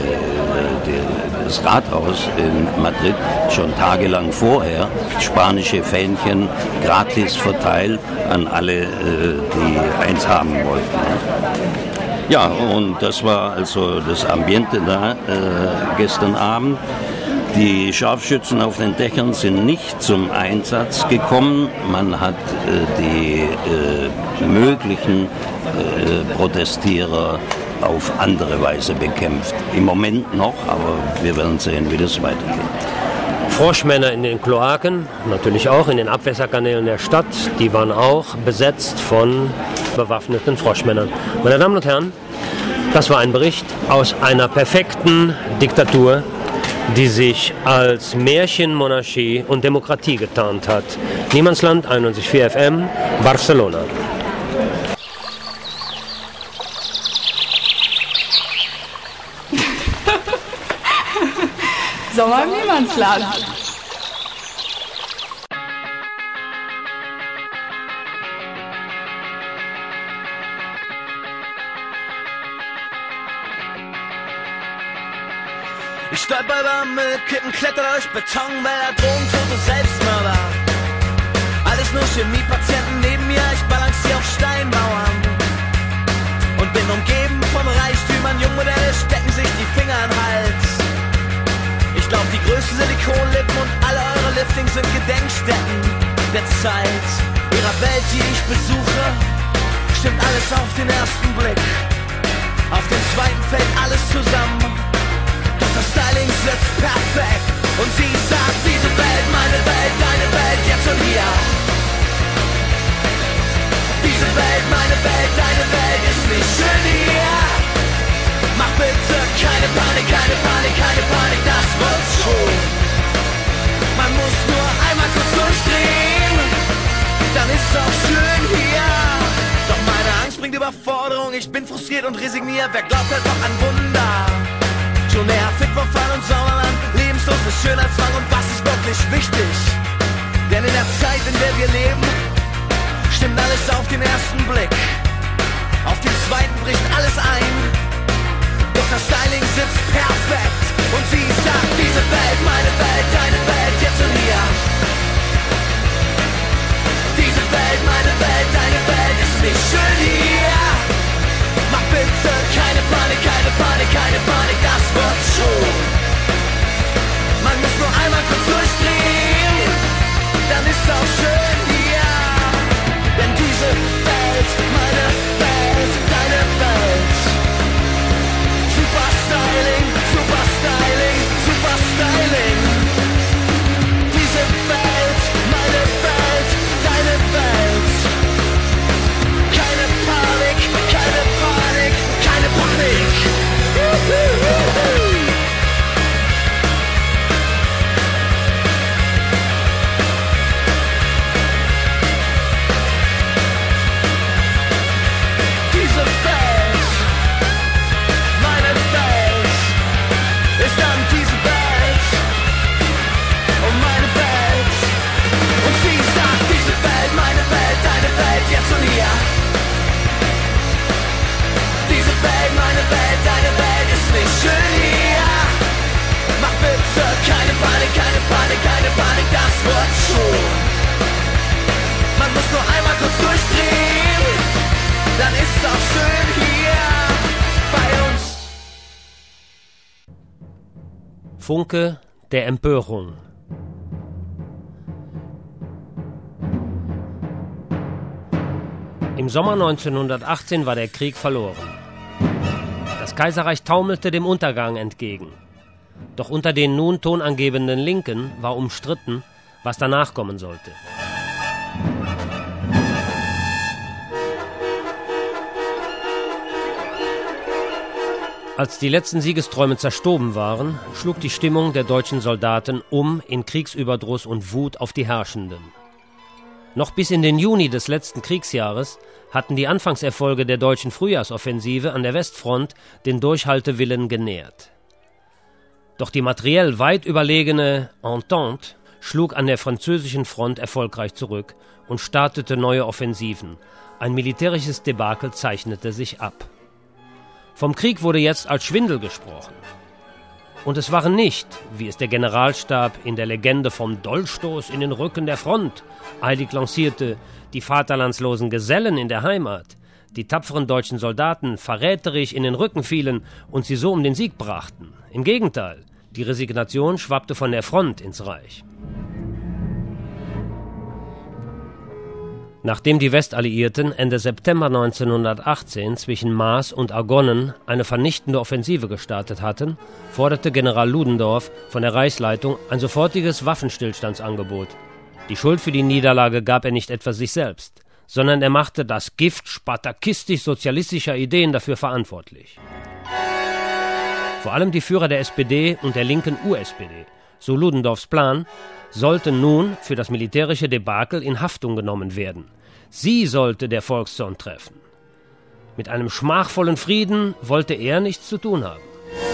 das Rathaus in Madrid schon tagelang vorher spanische Fähnchen gratis verteilt an alle, die eins haben wollten. Ja, und das war also das Ambiente da gestern Abend. Die Scharfschützen auf den Dächern sind nicht zum Einsatz gekommen. Man hat die möglichen Protestierer auf andere Weise bekämpft. Im Moment noch, aber wir werden sehen, wie das weitergeht. Froschmänner in den Kloaken, natürlich auch in den Abwässerkanälen der Stadt, die waren auch besetzt von bewaffneten Froschmännern. Meine Damen und Herren, das war ein Bericht aus einer perfekten Diktatur, die sich als Märchenmonarchie und Demokratie getarnt hat. Niemandsland, 91,4 FM, Barcelona. Sommer im Niemandsland. Ich stolper über Müll, Kippen, kletter durch Betonwälder, Drogentote, Selbstmörder. Alles nur Chemiepatienten neben mir, ich balanciere auf Steinmauern. Und bin umgeben von Reichtümern, Jungmodelle stecken sich die Finger in den Hals. Ich glaub, die größten Silikonlippen und alle eure Liftings sind Gedenkstätten der Zeit. Ihrer Welt, die ich besuche, stimmt alles auf den ersten Blick. Auf den zweiten fällt alles zusammen. Doch das Styling sitzt perfekt. Und sie sagt, diese Welt, meine Welt, deine Welt, jetzt und hier. Diese Welt, meine Welt, deine Welt ist nicht schön hier. Mach bitte keine Panik, keine Panik, keine Panik, das wird schon. Man muss nur einmal kurz durchdrehen, dann ist es auch schön hier. Doch meine Angst bringt Überforderung, ich bin frustriert und resigniert. Wer glaubt halt noch an Wunder? Schon nervig vor Fall und Sauerland, lebensloses Schönheitswang und was ist wirklich wichtig? Denn in der Zeit, in der wir leben, stimmt alles auf den ersten Blick. Auf den zweiten bricht alles ein. Doch das Styling sitzt perfekt. Und sie sagt, diese Welt, meine Welt, deine Welt, jetzt und hier. Diese Welt, meine Welt, deine Welt ist nicht schön hier. Mach bitte keine Panik, keine Panik, keine Panik, das wird schon. Man muss nur einmal kurz durchdrehen, dann ist auch schön hier. Denn diese Welt, meine Welt, deine Welt. Super Styling, super Styling, super Styling. Diese Welt, meine Welt, deine Welt. Keine Panik, keine Panik, keine Panik. Diese Welt, meine Welt, ist dann diese Welt und meine Welt. Und sie sagt, diese Welt, meine Welt, deine Welt, jetzt und hier. Diese Welt, meine Welt, deine Welt ist nicht schön hier. Mach bitte keine Panik, keine Panik, keine Panik, das wird schon. Man muss nur einmal kurz durchdrehen, dann ist es auch schön hier bei uns. Funke der Empörung. Im Sommer 1918 war der Krieg verloren. Das Kaiserreich taumelte dem Untergang entgegen. Doch unter den nun tonangebenden Linken war umstritten, was danach kommen sollte. Als die letzten Siegesträume zerstoben waren, schlug die Stimmung der deutschen Soldaten um in Kriegsüberdruss und Wut auf die Herrschenden. Noch bis in den Juni des letzten Kriegsjahres hatten die Anfangserfolge der deutschen Frühjahrsoffensive an der Westfront den Durchhaltewillen genährt. Doch die materiell weit überlegene Entente schlug an der französischen Front erfolgreich zurück und startete neue Offensiven. Ein militärisches Debakel zeichnete sich ab. Vom Krieg wurde jetzt als Schwindel gesprochen. Und es waren nicht, wie es der Generalstab in der Legende vom Dolchstoß in den Rücken der Front eilig lancierte, die vaterlandslosen Gesellen in der Heimat, die tapferen deutschen Soldaten verräterisch in den Rücken fielen und sie so um den Sieg brachten. Im Gegenteil, Die Resignation schwappte von der Front ins Reich. Nachdem die Westalliierten Ende September 1918 zwischen Maas und Argonnen eine vernichtende Offensive gestartet hatten, forderte General Ludendorff von der Reichsleitung ein sofortiges Waffenstillstandsangebot. Die Schuld für die Niederlage gab er nicht etwa sich selbst, sondern er machte das Gift spartakistisch-sozialistischer Ideen dafür verantwortlich. Vor allem die Führer der SPD und der linken USPD, so Ludendorffs Plan, sollten nun für das militärische Debakel in Haftung genommen werden. Sie sollte der Volkszorn treffen. Mit einem schmachvollen Frieden wollte er nichts zu tun haben.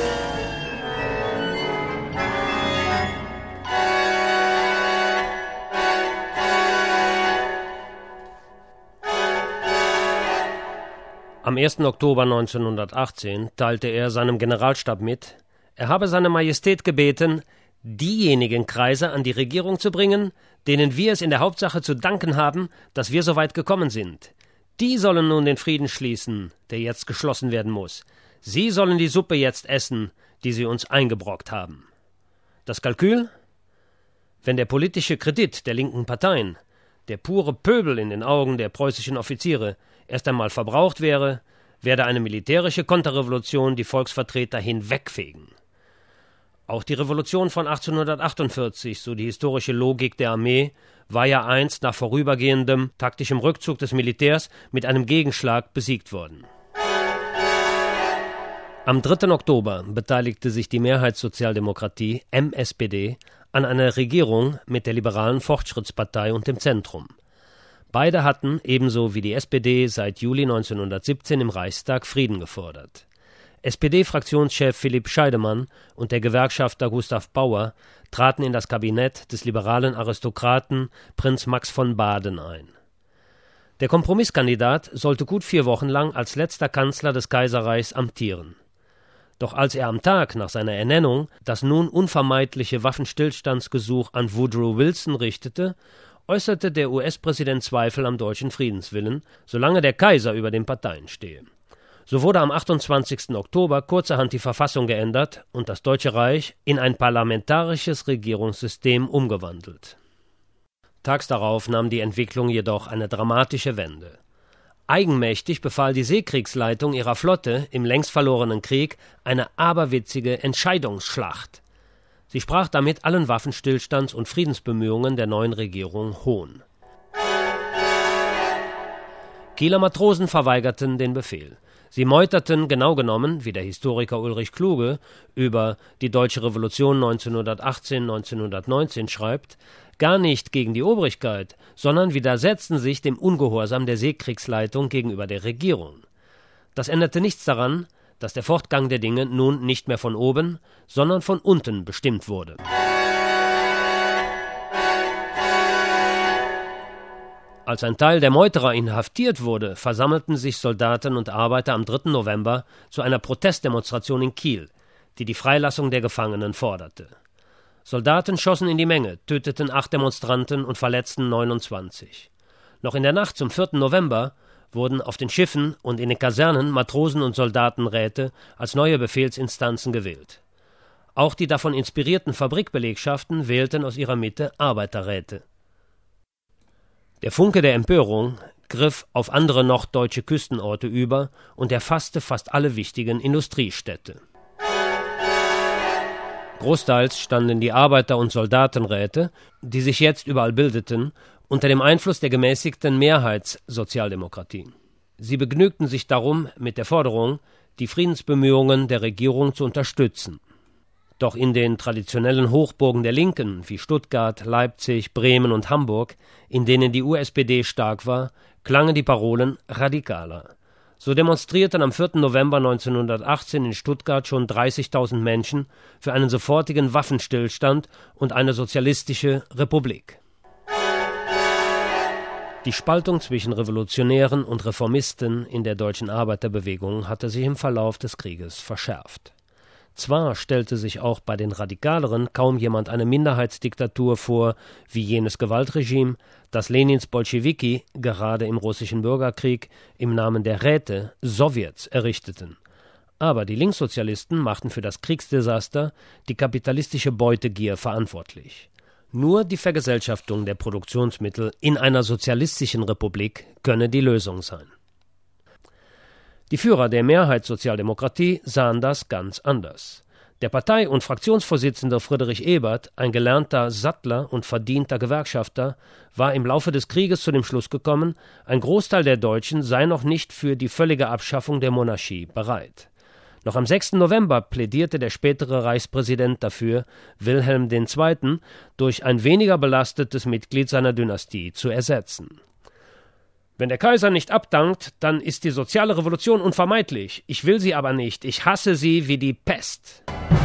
Am 1. Oktober 1918 teilte er seinem Generalstab mit, er habe seine Majestät gebeten, diejenigen Kreise an die Regierung zu bringen, denen wir es in der Hauptsache zu danken haben, dass wir so weit gekommen sind. Die sollen nun den Frieden schließen, der jetzt geschlossen werden muss. Sie sollen die Suppe jetzt essen, die sie uns eingebrockt haben. Das Kalkül? Wenn der politische Kredit der linken Parteien, der pure Pöbel in den Augen der preußischen Offiziere, erst einmal verbraucht wäre, werde eine militärische Konterrevolution die Volksvertreter hinwegfegen. Auch die Revolution von 1848, so die historische Logik der Armee, war ja einst nach vorübergehendem taktischem Rückzug des Militärs mit einem Gegenschlag besiegt worden. Am 3. Oktober beteiligte sich die Mehrheitssozialdemokratie MSPD an einer Regierung mit der liberalen Fortschrittspartei und dem Zentrum. Beide hatten, ebenso wie die SPD, seit Juli 1917 im Reichstag Frieden gefordert. SPD-Fraktionschef Philipp Scheidemann und der Gewerkschafter Gustav Bauer traten in das Kabinett des liberalen Aristokraten Prinz Max von Baden ein. Der Kompromisskandidat sollte gut 4 Wochen lang als letzter Kanzler des Kaiserreichs amtieren. Doch als er am Tag nach seiner Ernennung das nun unvermeidliche Waffenstillstandsgesuch an Woodrow Wilson richtete, äußerte der US-Präsident Zweifel am deutschen Friedenswillen, solange der Kaiser über den Parteien stehe. So wurde am 28. Oktober kurzerhand die Verfassung geändert und das Deutsche Reich in ein parlamentarisches Regierungssystem umgewandelt. Tags darauf nahm die Entwicklung jedoch eine dramatische Wende. Eigenmächtig befahl die Seekriegsleitung ihrer Flotte im längst verlorenen Krieg eine aberwitzige Entscheidungsschlacht. Sie sprach damit allen Waffenstillstands- und Friedensbemühungen der neuen Regierung Hohn. Kieler Matrosen verweigerten den Befehl. Sie meuterten genau genommen, wie der Historiker Ulrich Kluge über die Deutsche Revolution 1918-1919 schreibt, gar nicht gegen die Obrigkeit, sondern widersetzten sich dem Ungehorsam der Seekriegsleitung gegenüber der Regierung. Das änderte nichts daran, dass der Fortgang der Dinge nun nicht mehr von oben, sondern von unten bestimmt wurde. Als ein Teil der Meuterer inhaftiert wurde, versammelten sich Soldaten und Arbeiter am 3. November zu einer Protestdemonstration in Kiel, die die Freilassung der Gefangenen forderte. Soldaten schossen in die Menge, töteten 8 Demonstranten und verletzten 29. Noch in der Nacht zum 4. November wurden auf den Schiffen und in den Kasernen Matrosen- und Soldatenräte als neue Befehlsinstanzen gewählt. Auch die davon inspirierten Fabrikbelegschaften wählten aus ihrer Mitte Arbeiterräte. Der Funke der Empörung griff auf andere norddeutsche Küstenorte über und erfasste fast alle wichtigen Industriestädte. Großteils standen die Arbeiter- und Soldatenräte, die sich jetzt überall bildeten, unter dem Einfluss der gemäßigten Mehrheitssozialdemokratie. Sie begnügten sich darum mit der Forderung, die Friedensbemühungen der Regierung zu unterstützen. Doch in den traditionellen Hochburgen der Linken wie Stuttgart, Leipzig, Bremen und Hamburg, in denen die USPD stark war, klangen die Parolen radikaler. So demonstrierten am 4. November 1918 in Stuttgart schon 30.000 Menschen für einen sofortigen Waffenstillstand und eine sozialistische Republik. Die Spaltung zwischen Revolutionären und Reformisten in der deutschen Arbeiterbewegung hatte sich im Verlauf des Krieges verschärft. Zwar stellte sich auch bei den Radikaleren kaum jemand eine Minderheitsdiktatur vor, wie jenes Gewaltregime, das Lenins Bolschewiki gerade im russischen Bürgerkrieg im Namen der Räte Sowjets errichteten. Aber die Linkssozialisten machten für das Kriegsdesaster die kapitalistische Beutegier verantwortlich. Nur die Vergesellschaftung der Produktionsmittel in einer sozialistischen Republik könne die Lösung sein. Die Führer der Mehrheitssozialdemokratie sahen das ganz anders. Der Partei- und Fraktionsvorsitzende Friedrich Ebert, ein gelernter Sattler und verdienter Gewerkschafter, war im Laufe des Krieges zu dem Schluss gekommen, ein Großteil der Deutschen sei noch nicht für die völlige Abschaffung der Monarchie bereit. Noch am 6. November plädierte der spätere Reichspräsident dafür, Wilhelm II. Durch ein weniger belastetes Mitglied seiner Dynastie zu ersetzen. Wenn der Kaiser nicht abdankt, dann ist die soziale Revolution unvermeidlich. Ich will sie aber nicht. Ich hasse sie wie die Pest.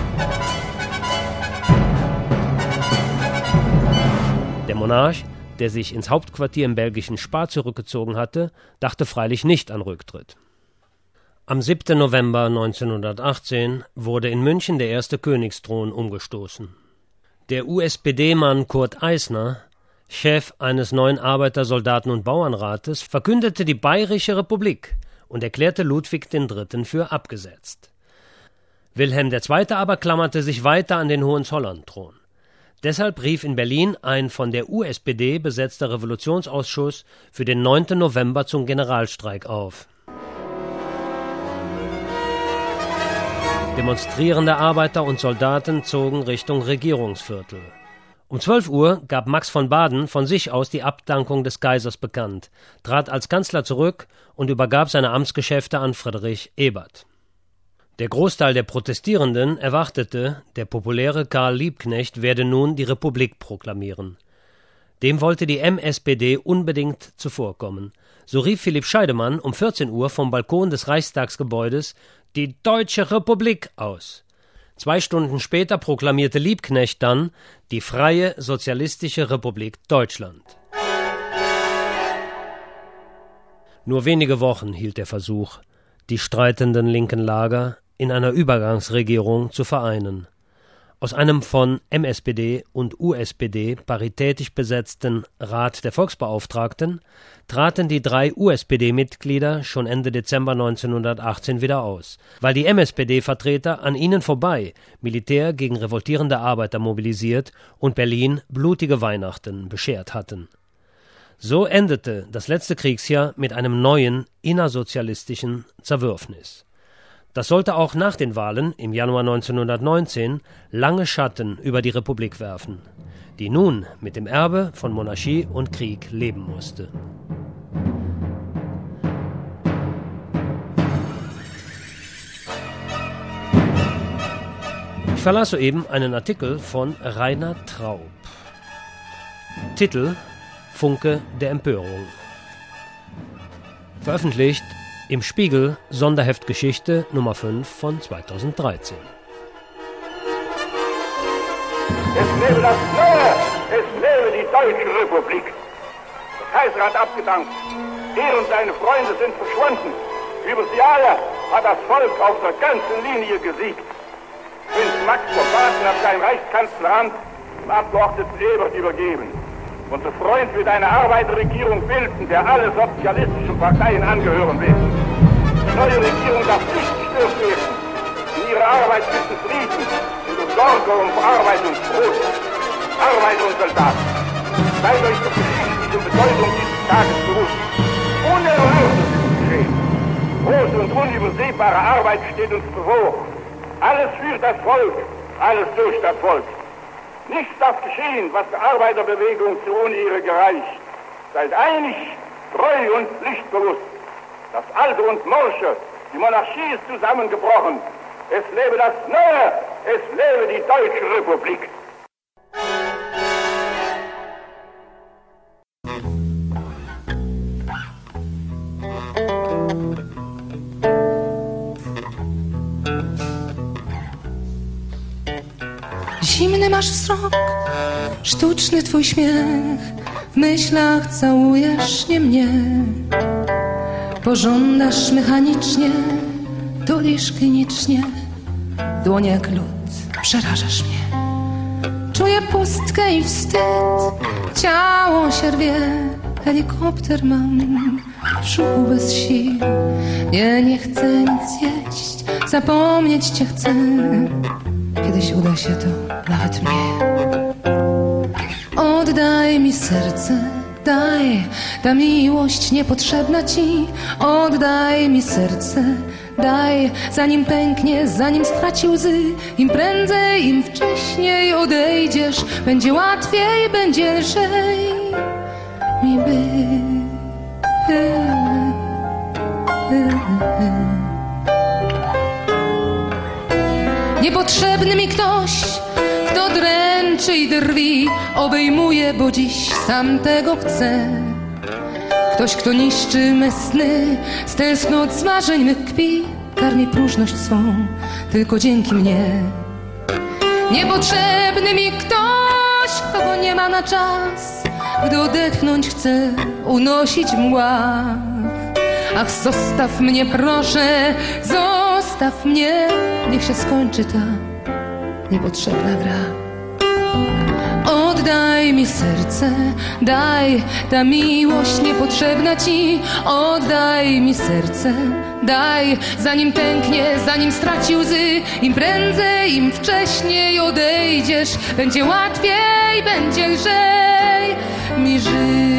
Der Monarch, der sich ins Hauptquartier im belgischen Spa zurückgezogen hatte, dachte freilich nicht an Rücktritt. Am 7. November 1918 wurde in München der erste Königsthron umgestoßen. Der USPD-Mann Kurt Eisner, Chef eines neuen Arbeiter-, Soldaten- und Bauernrates, verkündete die Bayerische Republik und erklärte Ludwig III. Für abgesetzt. Wilhelm II. Aber klammerte sich weiter an den Hohenzollern-Thron. Deshalb rief in Berlin ein von der USPD besetzter Revolutionsausschuss für den 9. November zum Generalstreik auf. Demonstrierende Arbeiter und Soldaten zogen Richtung Regierungsviertel. Um 12 Uhr gab Max von Baden von sich aus die Abdankung des Kaisers bekannt, trat als Kanzler zurück und übergab seine Amtsgeschäfte an Friedrich Ebert. Der Großteil der Protestierenden erwartete, der populäre Karl Liebknecht werde nun die Republik proklamieren. Dem wollte die MSPD unbedingt zuvorkommen. So rief Philipp Scheidemann um 14 Uhr vom Balkon des Reichstagsgebäudes die Deutsche Republik aus. 2 Stunden später proklamierte Liebknecht dann die Freie Sozialistische Republik Deutschland. Nur wenige Wochen hielt der Versuch, die streitenden linken Lager in einer Übergangsregierung zu vereinen. Aus einem von MSPD und USPD paritätisch besetzten Rat der Volksbeauftragten traten die 3 USPD-Mitglieder schon Ende Dezember 1918 wieder aus, weil die MSPD-Vertreter an ihnen vorbei Militär gegen revoltierende Arbeiter mobilisiert und Berlin blutige Weihnachten beschert hatten. So endete das letzte Kriegsjahr mit einem neuen innersozialistischen Zerwürfnis. Das sollte auch nach den Wahlen im Januar 1919 lange Schatten über die Republik werfen, die nun mit dem Erbe von Monarchie und Krieg leben musste. Ich verlas soeben einen Artikel von Rainer Traub. Titel: Funke der Empörung. Veröffentlicht im Spiegel, Sonderheft Geschichte Nummer 5 von 2013. Es lebe das Neue, es lebe die Deutsche Republik. Der Kaiser hat abgedankt. Er und seine Freunde sind verschwunden. Über sie alle hat das Volk auf der ganzen Linie gesiegt. Prinz Max von Baden hat sein Reichskanzleramt dem Abgeordneten Ebert übergeben. Unser Freund wird eine Arbeiterregierung bilden, der alle sozialistischen Parteien angehören will. Die neue Regierung darf nicht gestört werden. In ihrer Arbeit gibt es Frieden, in der Sorge um Arbeit und Brot. Arbeiter und Soldaten, seid euch der geschichtlichen Bedeutung dieses Tages bewusst. Unerhört ist es geschehen. Große und unübersehbare Arbeit steht uns bevor. Alles für das Volk, alles durch das Volk. Nichts darf geschehen, was der Arbeiterbewegung zu Unehre gereicht. Seid einig, treu und pflichtbewusst. Das Alte und Morsche, die Monarchie ist zusammengebrochen. Es lebe das Neue, es lebe die Deutsche Republik. Zimny masz wzrok, sztuczny twój śmiech, w myślach całujesz nie mnie. Pożądasz mechanicznie, tulisz klinicznie, dłonie jak lód, przerażasz mnie. Czuję pustkę i wstyd, ciało się rwie, helikopter mam, w brzuchu bez sił. Nie chcę nic jeść, zapomnieć cię chcę. Kiedyś uda się to nawet mnie. Oddaj mi serce, daj, ta miłość niepotrzebna ci. Oddaj mi serce, daj, zanim pęknie, zanim straci łzy. Im prędzej, im wcześniej odejdziesz, będzie łatwiej, będzie lżej mi być. Niepotrzebny mi ktoś, kto dręczy i drwi, obejmuje, bo dziś sam tego chce. Ktoś, kto niszczy me sny, z tęsknot, z marzeń mych kpi, karmi próżność swą tylko dzięki mnie. Niepotrzebny mi ktoś, kogo nie ma na czas, gdy odetchnąć chcę, unosić w mgłach. Ach, zostaw mnie proszę, zostaw mnie, niech się skończy ta niepotrzebna gra. Oddaj mi serce, daj, ta miłość niepotrzebna ci. Oddaj mi serce, daj, zanim pęknie, zanim straci łzy. Im prędzej, im wcześniej odejdziesz, będzie łatwiej, będzie lżej mi żyć.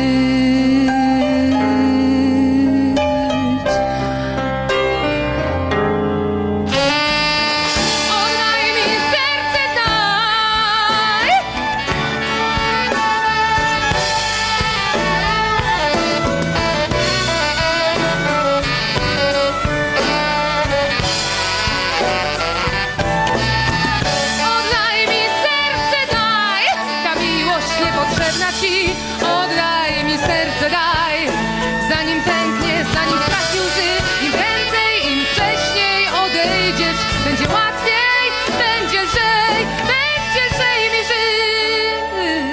Oddaj mi serce, daj, zanim pęknie, zanim straci łzy. Im prędzej, im wcześniej odejdziesz, będzie łatwiej, będzie lżej mi żyć.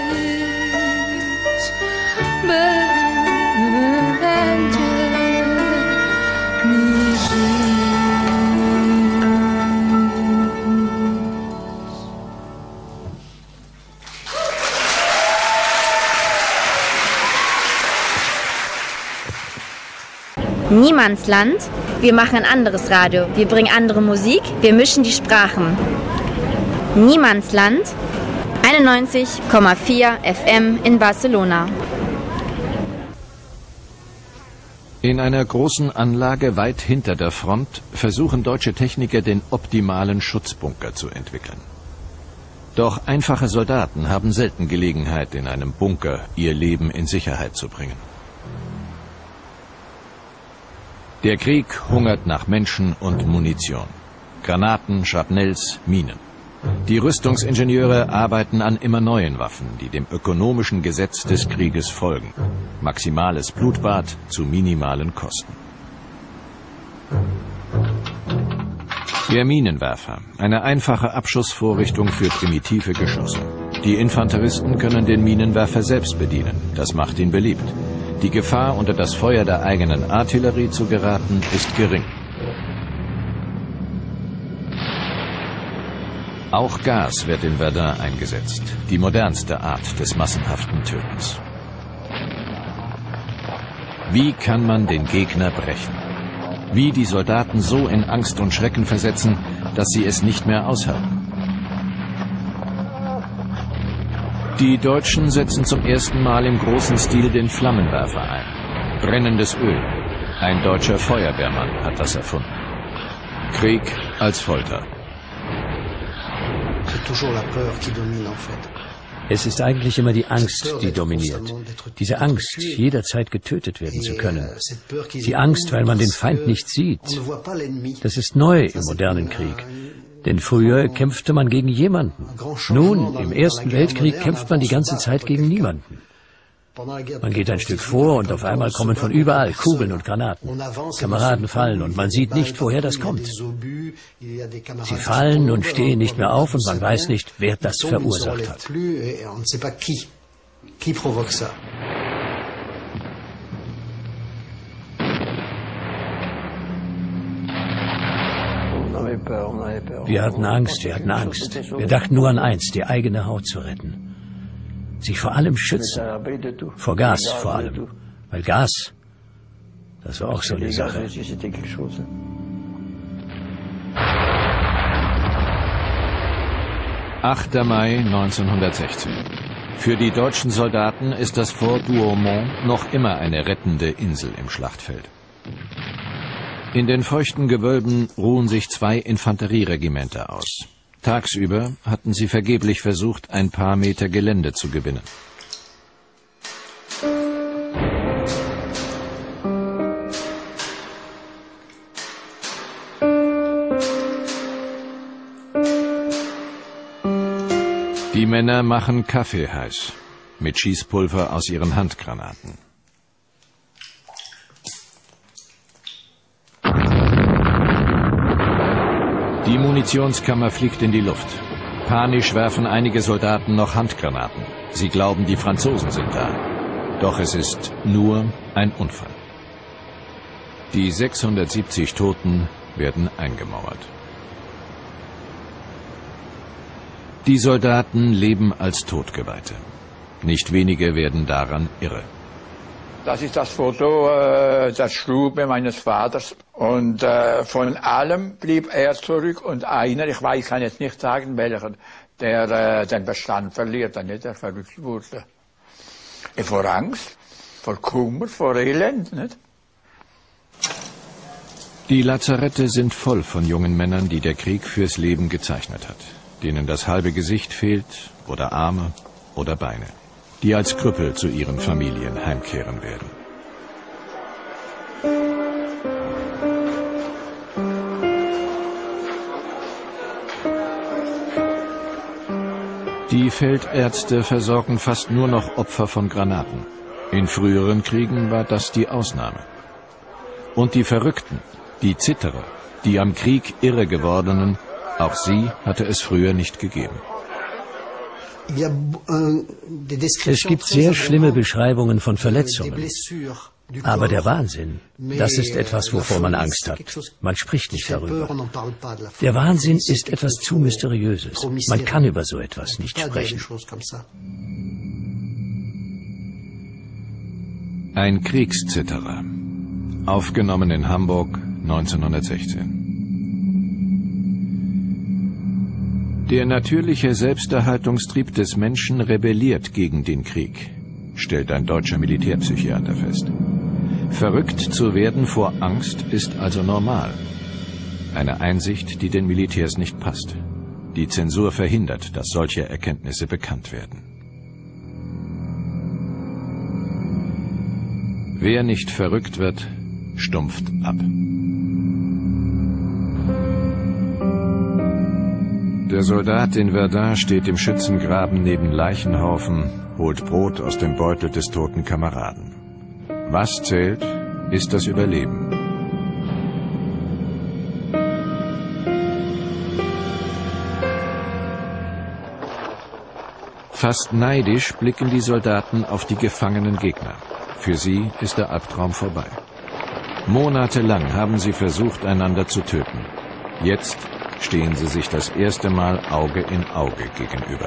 Będzie mi żyć. Niemandsland. Wir machen ein anderes Radio. Wir bringen andere Musik. Wir mischen die Sprachen. Niemandsland. 91,4 FM in Barcelona. In einer großen Anlage weit hinter der Front versuchen deutsche Techniker, den optimalen Schutzbunker zu entwickeln. Doch einfache Soldaten haben selten Gelegenheit, in einem Bunker ihr Leben in Sicherheit zu bringen. Der Krieg hungert nach Menschen und Munition. Granaten, Schrapnells, Minen. Die Rüstungsingenieure arbeiten an immer neuen Waffen, die dem ökonomischen Gesetz des Krieges folgen. Maximales Blutbad zu minimalen Kosten. Der Minenwerfer, eine einfache Abschussvorrichtung für primitive Geschosse. Die Infanteristen können den Minenwerfer selbst bedienen. Das macht ihn beliebt. Die Gefahr, unter das Feuer der eigenen Artillerie zu geraten, ist gering. Auch Gas wird in Verdun eingesetzt, die modernste Art des massenhaften Tötens. Wie kann man den Gegner brechen? Wie die Soldaten so in Angst und Schrecken versetzen, dass sie es nicht mehr aushalten? Die Deutschen setzen zum ersten Mal im großen Stil den Flammenwerfer ein. Brennendes Öl. Ein deutscher Feuerwehrmann hat das erfunden. Krieg als Folter. Es ist eigentlich immer die Angst, die dominiert. Diese Angst, jederzeit getötet werden zu können. Die Angst, weil man den Feind nicht sieht. Das ist neu im modernen Krieg. Denn früher kämpfte man gegen jemanden. Nun, im Ersten Weltkrieg kämpft man die ganze Zeit gegen niemanden. Man geht ein Stück vor und auf einmal kommen von überall Kugeln und Granaten. Kameraden fallen und man sieht nicht, woher das kommt. Sie fallen und stehen nicht mehr auf und man weiß nicht, wer das verursacht hat. Wir hatten Angst, wir hatten Angst. Wir dachten nur an eins, die eigene Haut zu retten. Sich vor allem schützen. Vor Gas vor allem. Weil Gas Das war auch so eine Sache. 8. Mai 1916. Für die deutschen Soldaten ist das Fort Douaumont noch immer eine rettende Insel im Schlachtfeld. In den feuchten Gewölben ruhen sich 2 Infanterieregimenter aus. Tagsüber hatten sie vergeblich versucht, ein paar Meter Gelände zu gewinnen. Die Männer machen Kaffee heiß, mit Schießpulver aus ihren Handgranaten. Die Munitionskammer fliegt in die Luft. Panisch werfen einige Soldaten noch Handgranaten. Sie glauben, die Franzosen sind da. Doch es ist nur ein Unfall. Die 670 Toten werden eingemauert. Die Soldaten leben als Todgeweihte. Nicht wenige werden daran irre. Das ist das Foto der Stube meines Vaters. Und von allem blieb er zurück. Und einer, ich kann jetzt nicht sagen welcher, der den Bestand verliert, der verrückt wurde. Vor Angst, vor Kummer, vor Elend. Nicht? Die Lazarette sind voll von jungen Männern, die der Krieg fürs Leben gezeichnet hat. Denen das halbe Gesicht fehlt oder Arme oder Beine, die als Krüppel zu ihren Familien heimkehren werden. Die Feldärzte versorgen fast nur noch Opfer von Granaten. In früheren Kriegen war das die Ausnahme. Und die Verrückten, die Zitterer, die am Krieg irre gewordenen, auch sie hatte es früher nicht gegeben. Es gibt sehr schlimme Beschreibungen von Verletzungen. Aber der Wahnsinn, das ist etwas, wovor man Angst hat. Man spricht nicht darüber. Der Wahnsinn ist etwas zu Mysteriöses. Man kann über so etwas nicht sprechen. Ein Kriegszitterer. Aufgenommen in Hamburg 1916. Der natürliche Selbsterhaltungstrieb des Menschen rebelliert gegen den Krieg, stellt ein deutscher Militärpsychiater fest. Verrückt zu werden vor Angst ist also normal. Eine Einsicht, die den Militärs nicht passt. Die Zensur verhindert, dass solche Erkenntnisse bekannt werden. Wer nicht verrückt wird, stumpft ab. Der Soldat in Verdun steht im Schützengraben neben Leichenhaufen, holt Brot aus dem Beutel des toten Kameraden. Was zählt, ist das Überleben. Fast neidisch blicken die Soldaten auf die gefangenen Gegner. Für sie ist der Albtraum vorbei. Monatelang haben sie versucht, einander zu töten. Jetzt stehen sie sich das erste Mal Auge in Auge gegenüber.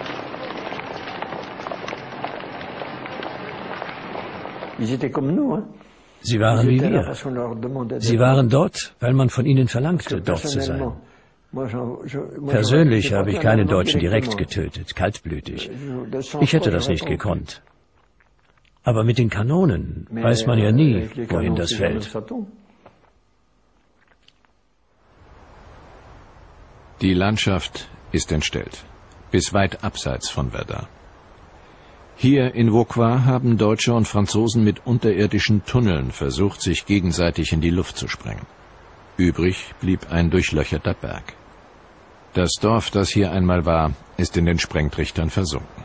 Sie waren wie wir. Sie waren dort, weil man von ihnen verlangte, dort zu sein. Persönlich habe ich keinen Deutschen direkt getötet, kaltblütig. Ich hätte das nicht gekonnt. Aber mit den Kanonen weiß man ja nie, wohin das fällt. Die Landschaft ist entstellt, bis weit abseits von Verdun. Hier in Vauquois haben Deutsche und Franzosen mit unterirdischen Tunneln versucht, sich gegenseitig in die Luft zu sprengen. Übrig blieb ein durchlöcherter Berg. Das Dorf, das hier einmal war, ist in den Sprengtrichtern versunken.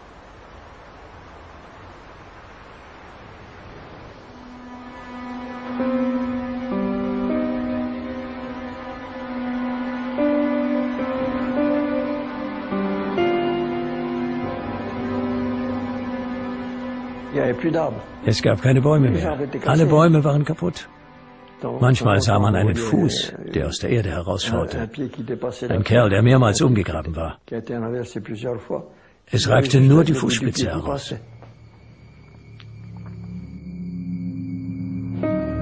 Es gab keine Bäume mehr. Alle Bäume waren kaputt. Manchmal sah man einen Fuß, der aus der Erde herausschaute. Ein Kerl, der mehrmals umgegraben war. Es ragte nur die Fußspitze heraus.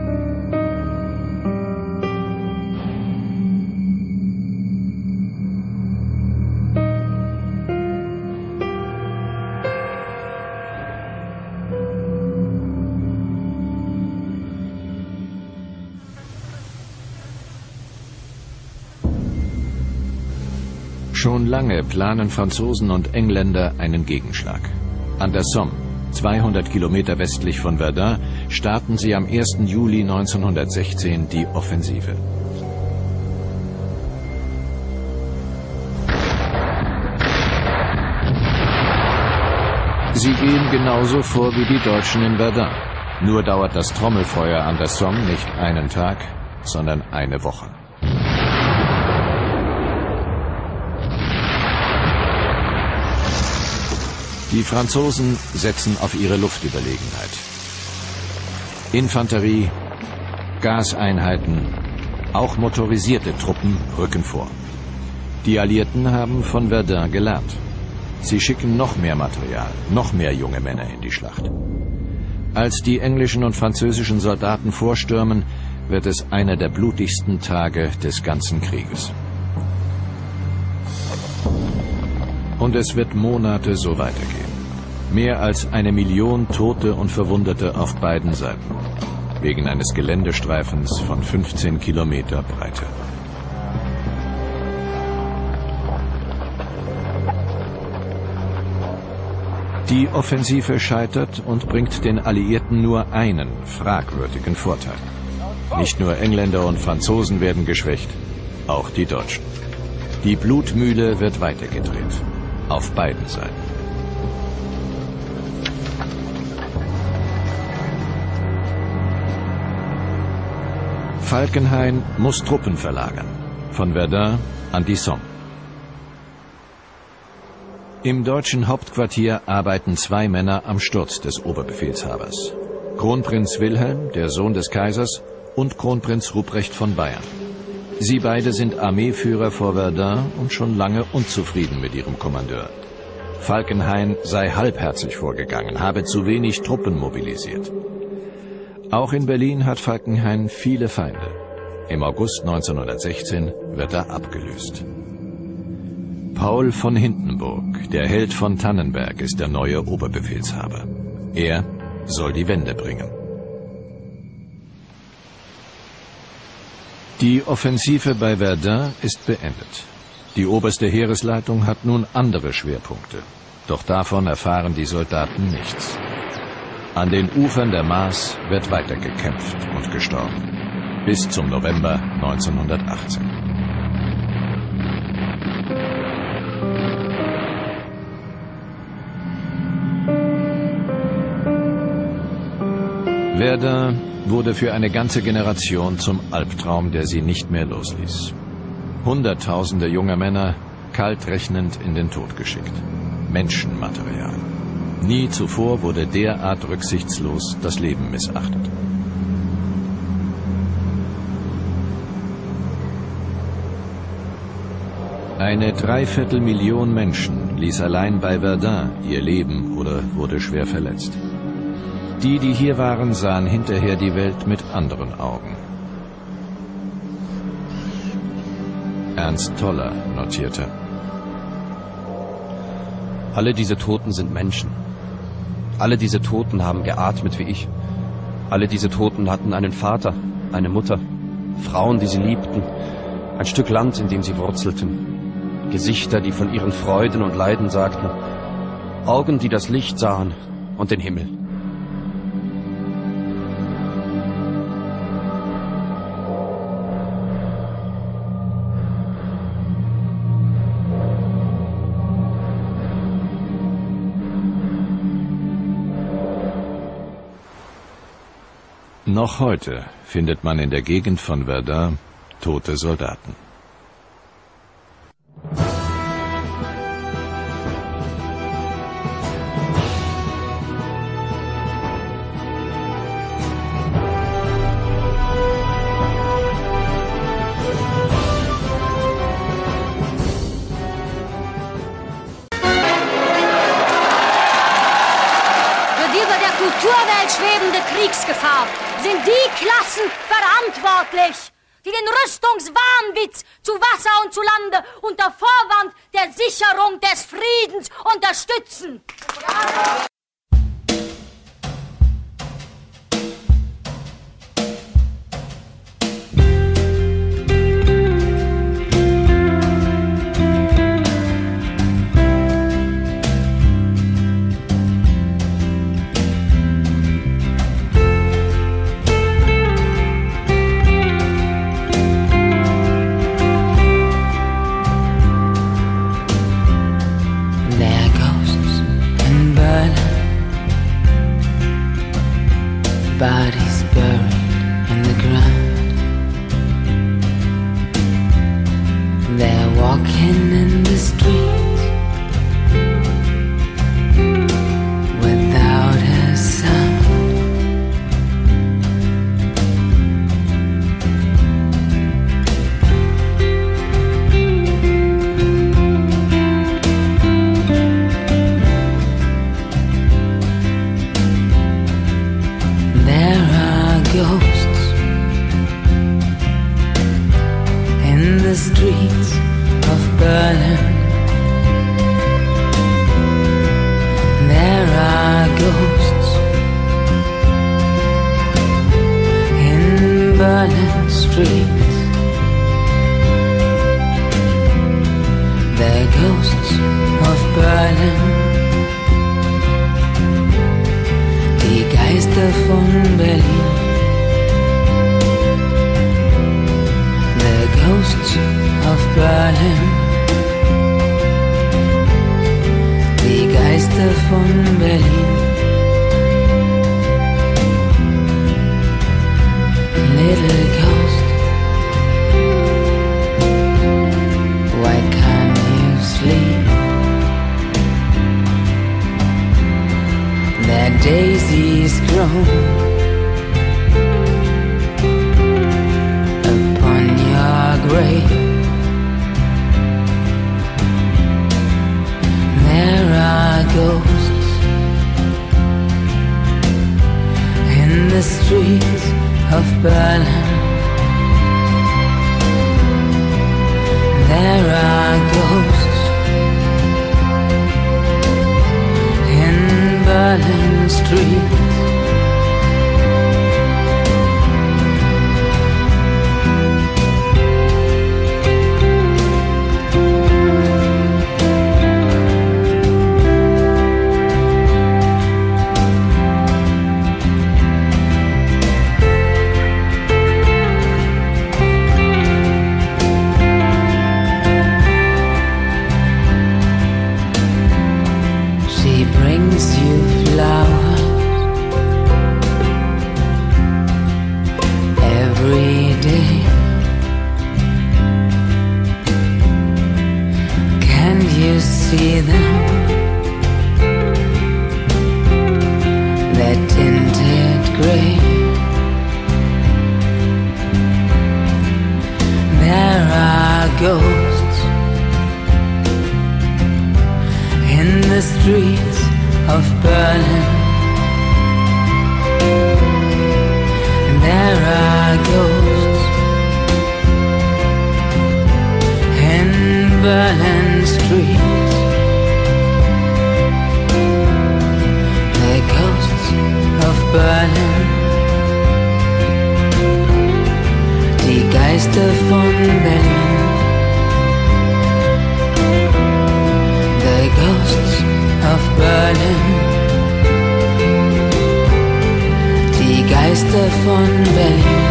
Schon lange planen Franzosen und Engländer einen Gegenschlag. An der Somme, 200 Kilometer westlich von Verdun, starten sie am 1. Juli 1916 die Offensive. Sie gehen genauso vor wie die Deutschen in Verdun. Nur dauert das Trommelfeuer an der Somme nicht einen Tag, sondern eine Woche. Die Franzosen setzen auf ihre Luftüberlegenheit. Infanterie, Gaseinheiten, auch motorisierte Truppen rücken vor. Die Alliierten haben von Verdun gelernt. Sie schicken noch mehr Material, noch mehr junge Männer in die Schlacht. Als die englischen und französischen Soldaten vorstürmen, wird es einer der blutigsten Tage des ganzen Krieges. Und es wird Monate so weitergehen. Mehr als 1 Million Tote und Verwundete auf beiden Seiten. Wegen eines Geländestreifens von 15 Kilometer Breite. Die Offensive scheitert und bringt den Alliierten nur einen fragwürdigen Vorteil. Nicht nur Engländer und Franzosen werden geschwächt, auch die Deutschen. Die Blutmühle wird weitergedreht. Auf beiden Seiten. Falkenhayn muss Truppen verlagern. Von Verdun an die Somme. Im deutschen Hauptquartier arbeiten 2 Männer am Sturz des Oberbefehlshabers. Kronprinz Wilhelm, der Sohn des Kaisers, und Kronprinz Ruprecht von Bayern. Sie beide sind Armeeführer vor Verdun und schon lange unzufrieden mit ihrem Kommandeur. Falkenhayn sei halbherzig vorgegangen, habe zu wenig Truppen mobilisiert. Auch in Berlin hat Falkenhayn viele Feinde. Im August 1916 wird er abgelöst. Paul von Hindenburg, der Held von Tannenberg, ist der neue Oberbefehlshaber. Er soll die Wende bringen. Die Offensive bei Verdun ist beendet. Die oberste Heeresleitung hat nun andere Schwerpunkte. Doch davon erfahren die Soldaten nichts. An den Ufern der Maas wird weitergekämpft und gestorben. Bis zum November 1918. Verdun wurde für eine ganze Generation zum Albtraum, der sie nicht mehr losließ. Hunderttausende junger Männer, kalt rechnend in den Tod geschickt. Menschenmaterial. Nie zuvor wurde derart rücksichtslos das Leben missachtet. Eine 3/4 Million Menschen ließ allein bei Verdun ihr Leben oder wurde schwer verletzt. Die hier waren, sahen hinterher die Welt mit anderen Augen. Ernst Toller notierte: Alle diese Toten sind Menschen. Alle diese Toten haben geatmet wie ich. Alle diese Toten hatten einen Vater, eine Mutter, Frauen, die sie liebten, ein Stück Land, in dem sie wurzelten, Gesichter, die von ihren Freuden und Leiden sagten, Augen, die das Licht sahen und den Himmel. Noch heute findet man in der Gegend von Verdun tote Soldaten. Kulturwelt schwebende Kriegsgefahr sind die Klassen verantwortlich, die den Rüstungswahnwitz zu Wasser und zu Lande unter Vorwand der Sicherung des Friedens unterstützen. von Berlin. The ghosts of Berlin. Die Geister von Berlin. Little ghost, why can't you sleep? Their daisies grow upon your grave. There are ghosts in the streets of Berlin. There are ghosts in Berlin streets. See them, that tinted grey. There are ghosts in the streets of Berlin. There are ghosts in Berlin streets. Of Berlin, die Geister von Berlin, the ghosts of Berlin, die Geister von Berlin.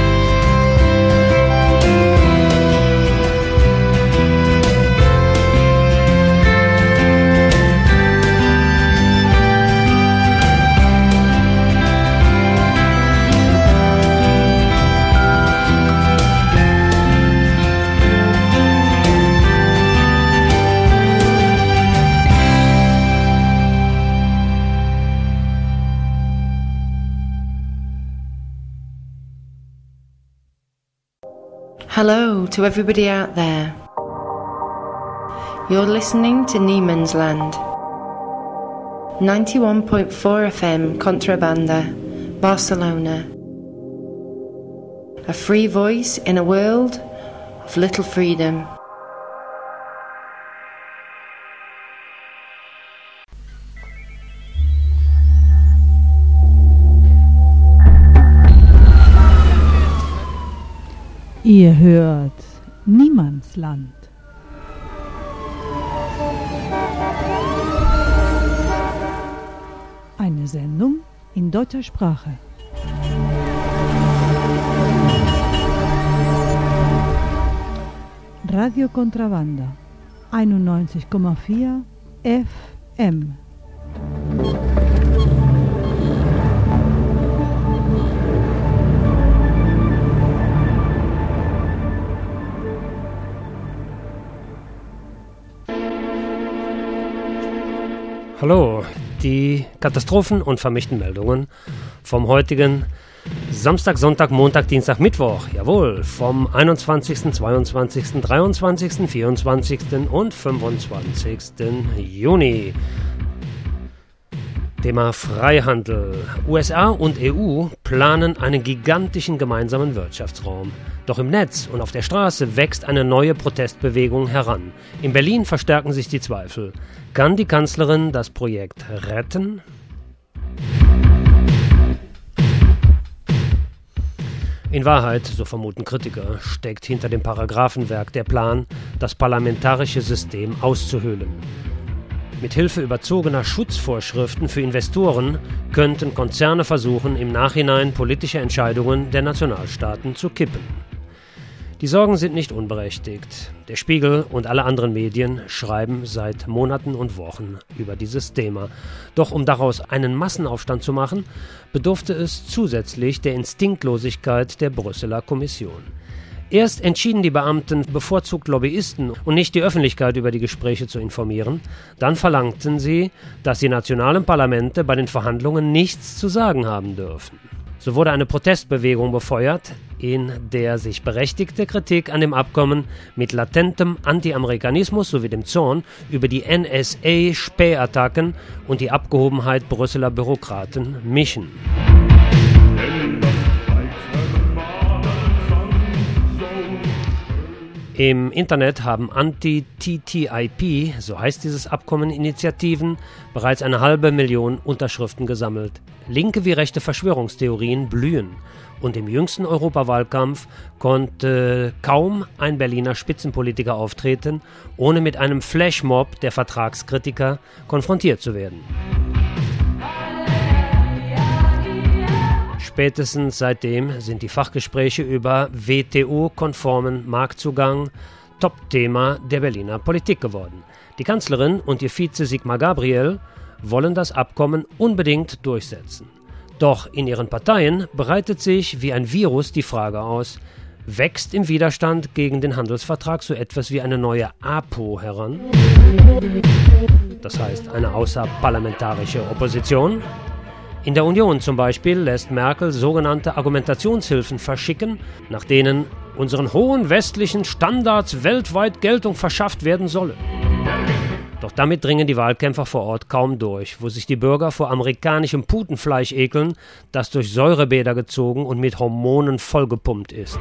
Hello to everybody out there. You're listening to Nieman's Land. 91.4 FM Contrabanda, Barcelona. A free voice in a world of little freedom. Ihr hört Niemandsland. Eine Sendung in deutscher Sprache. Radio Contrabanda 91,4 FM. Hallo, die Katastrophen und vermischten Meldungen vom heutigen Samstag, Sonntag, Montag, Dienstag, Mittwoch. Jawohl, vom 21., 22., 23., 24. und 25. Juni. Thema Freihandel. USA und EU planen einen gigantischen gemeinsamen Wirtschaftsraum. Doch im Netz und auf der Straße wächst eine neue Protestbewegung heran. In Berlin verstärken sich die Zweifel. Kann die Kanzlerin das Projekt retten? In Wahrheit, so vermuten Kritiker, steckt hinter dem Paragraphenwerk der Plan, das parlamentarische System auszuhöhlen. Mit Hilfe überzogener Schutzvorschriften für Investoren könnten Konzerne versuchen, im Nachhinein politische Entscheidungen der Nationalstaaten zu kippen. Die Sorgen sind nicht unberechtigt. Der Spiegel und alle anderen Medien schreiben seit Monaten und Wochen über dieses Thema. Doch um daraus einen Massenaufstand zu machen, bedurfte es zusätzlich der Instinktlosigkeit der Brüsseler Kommission. Erst entschieden die Beamten bevorzugt Lobbyisten und nicht die Öffentlichkeit über die Gespräche zu informieren. Dann verlangten sie, dass die nationalen Parlamente bei den Verhandlungen nichts zu sagen haben dürfen. So wurde eine Protestbewegung befeuert, in der sich berechtigte Kritik an dem Abkommen mit latentem Anti-Amerikanismus sowie dem Zorn über die NSA-Spähattacken und die Abgehobenheit Brüsseler Bürokraten mischen. Im Internet haben Anti-TTIP, so heißt dieses Abkommen, Initiativen, bereits 500.000 Unterschriften gesammelt. Linke wie rechte Verschwörungstheorien blühen. Und im jüngsten Europawahlkampf konnte kaum ein Berliner Spitzenpolitiker auftreten, ohne mit einem Flashmob der Vertragskritiker konfrontiert zu werden. Spätestens seitdem sind die Fachgespräche über WTO-konformen Marktzugang Top-Thema der Berliner Politik geworden. Die Kanzlerin und ihr Vize Sigmar Gabriel wollen das Abkommen unbedingt durchsetzen. Doch in ihren Parteien breitet sich wie ein Virus die Frage aus, wächst im Widerstand gegen den Handelsvertrag so etwas wie eine neue APO heran? Das heißt eine außerparlamentarische Opposition? In der Union zum Beispiel lässt Merkel sogenannte Argumentationshilfen verschicken, nach denen unseren hohen westlichen Standards weltweit Geltung verschafft werden solle. Doch damit dringen die Wahlkämpfer vor Ort kaum durch, wo sich die Bürger vor amerikanischem Putenfleisch ekeln, das durch Säurebäder gezogen und mit Hormonen vollgepumpt ist.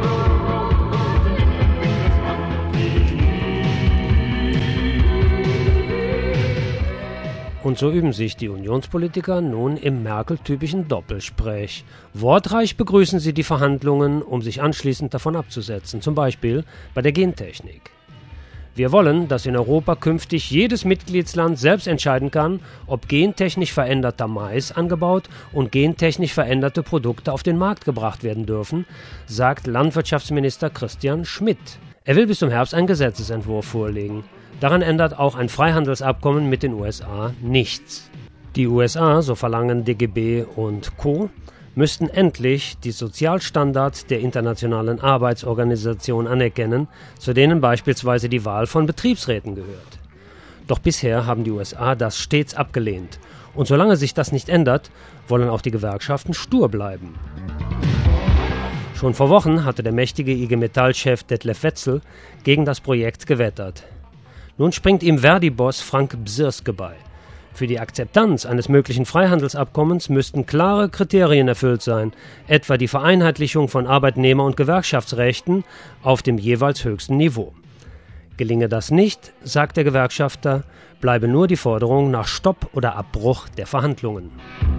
Und so üben sich die Unionspolitiker nun im Merkel-typischen Doppelsprech. Wortreich begrüßen sie die Verhandlungen, um sich anschließend davon abzusetzen, zum Beispiel bei der Gentechnik. Wir wollen, dass in Europa künftig jedes Mitgliedsland selbst entscheiden kann, ob gentechnisch veränderter Mais angebaut und gentechnisch veränderte Produkte auf den Markt gebracht werden dürfen, sagt Landwirtschaftsminister Christian Schmidt. Er will bis zum Herbst einen Gesetzesentwurf vorlegen. Daran ändert auch ein Freihandelsabkommen mit den USA nichts. Die USA, so verlangen DGB und Co., müssten endlich die Sozialstandards der Internationalen Arbeitsorganisation anerkennen, zu denen beispielsweise die Wahl von Betriebsräten gehört. Doch bisher haben die USA das stets abgelehnt. Und solange sich das nicht ändert, wollen auch die Gewerkschaften stur bleiben. Schon vor Wochen hatte der mächtige IG Metall-Chef Detlef Wetzel gegen das Projekt gewettert. Nun springt ihm Verdi-Boss Frank Bsirske bei. Für die Akzeptanz eines möglichen Freihandelsabkommens müssten klare Kriterien erfüllt sein, etwa die Vereinheitlichung von Arbeitnehmer- und Gewerkschaftsrechten auf dem jeweils höchsten Niveau. Gelinge das nicht, sagt der Gewerkschafter, bleibe nur die Forderung nach Stopp oder Abbruch der Verhandlungen.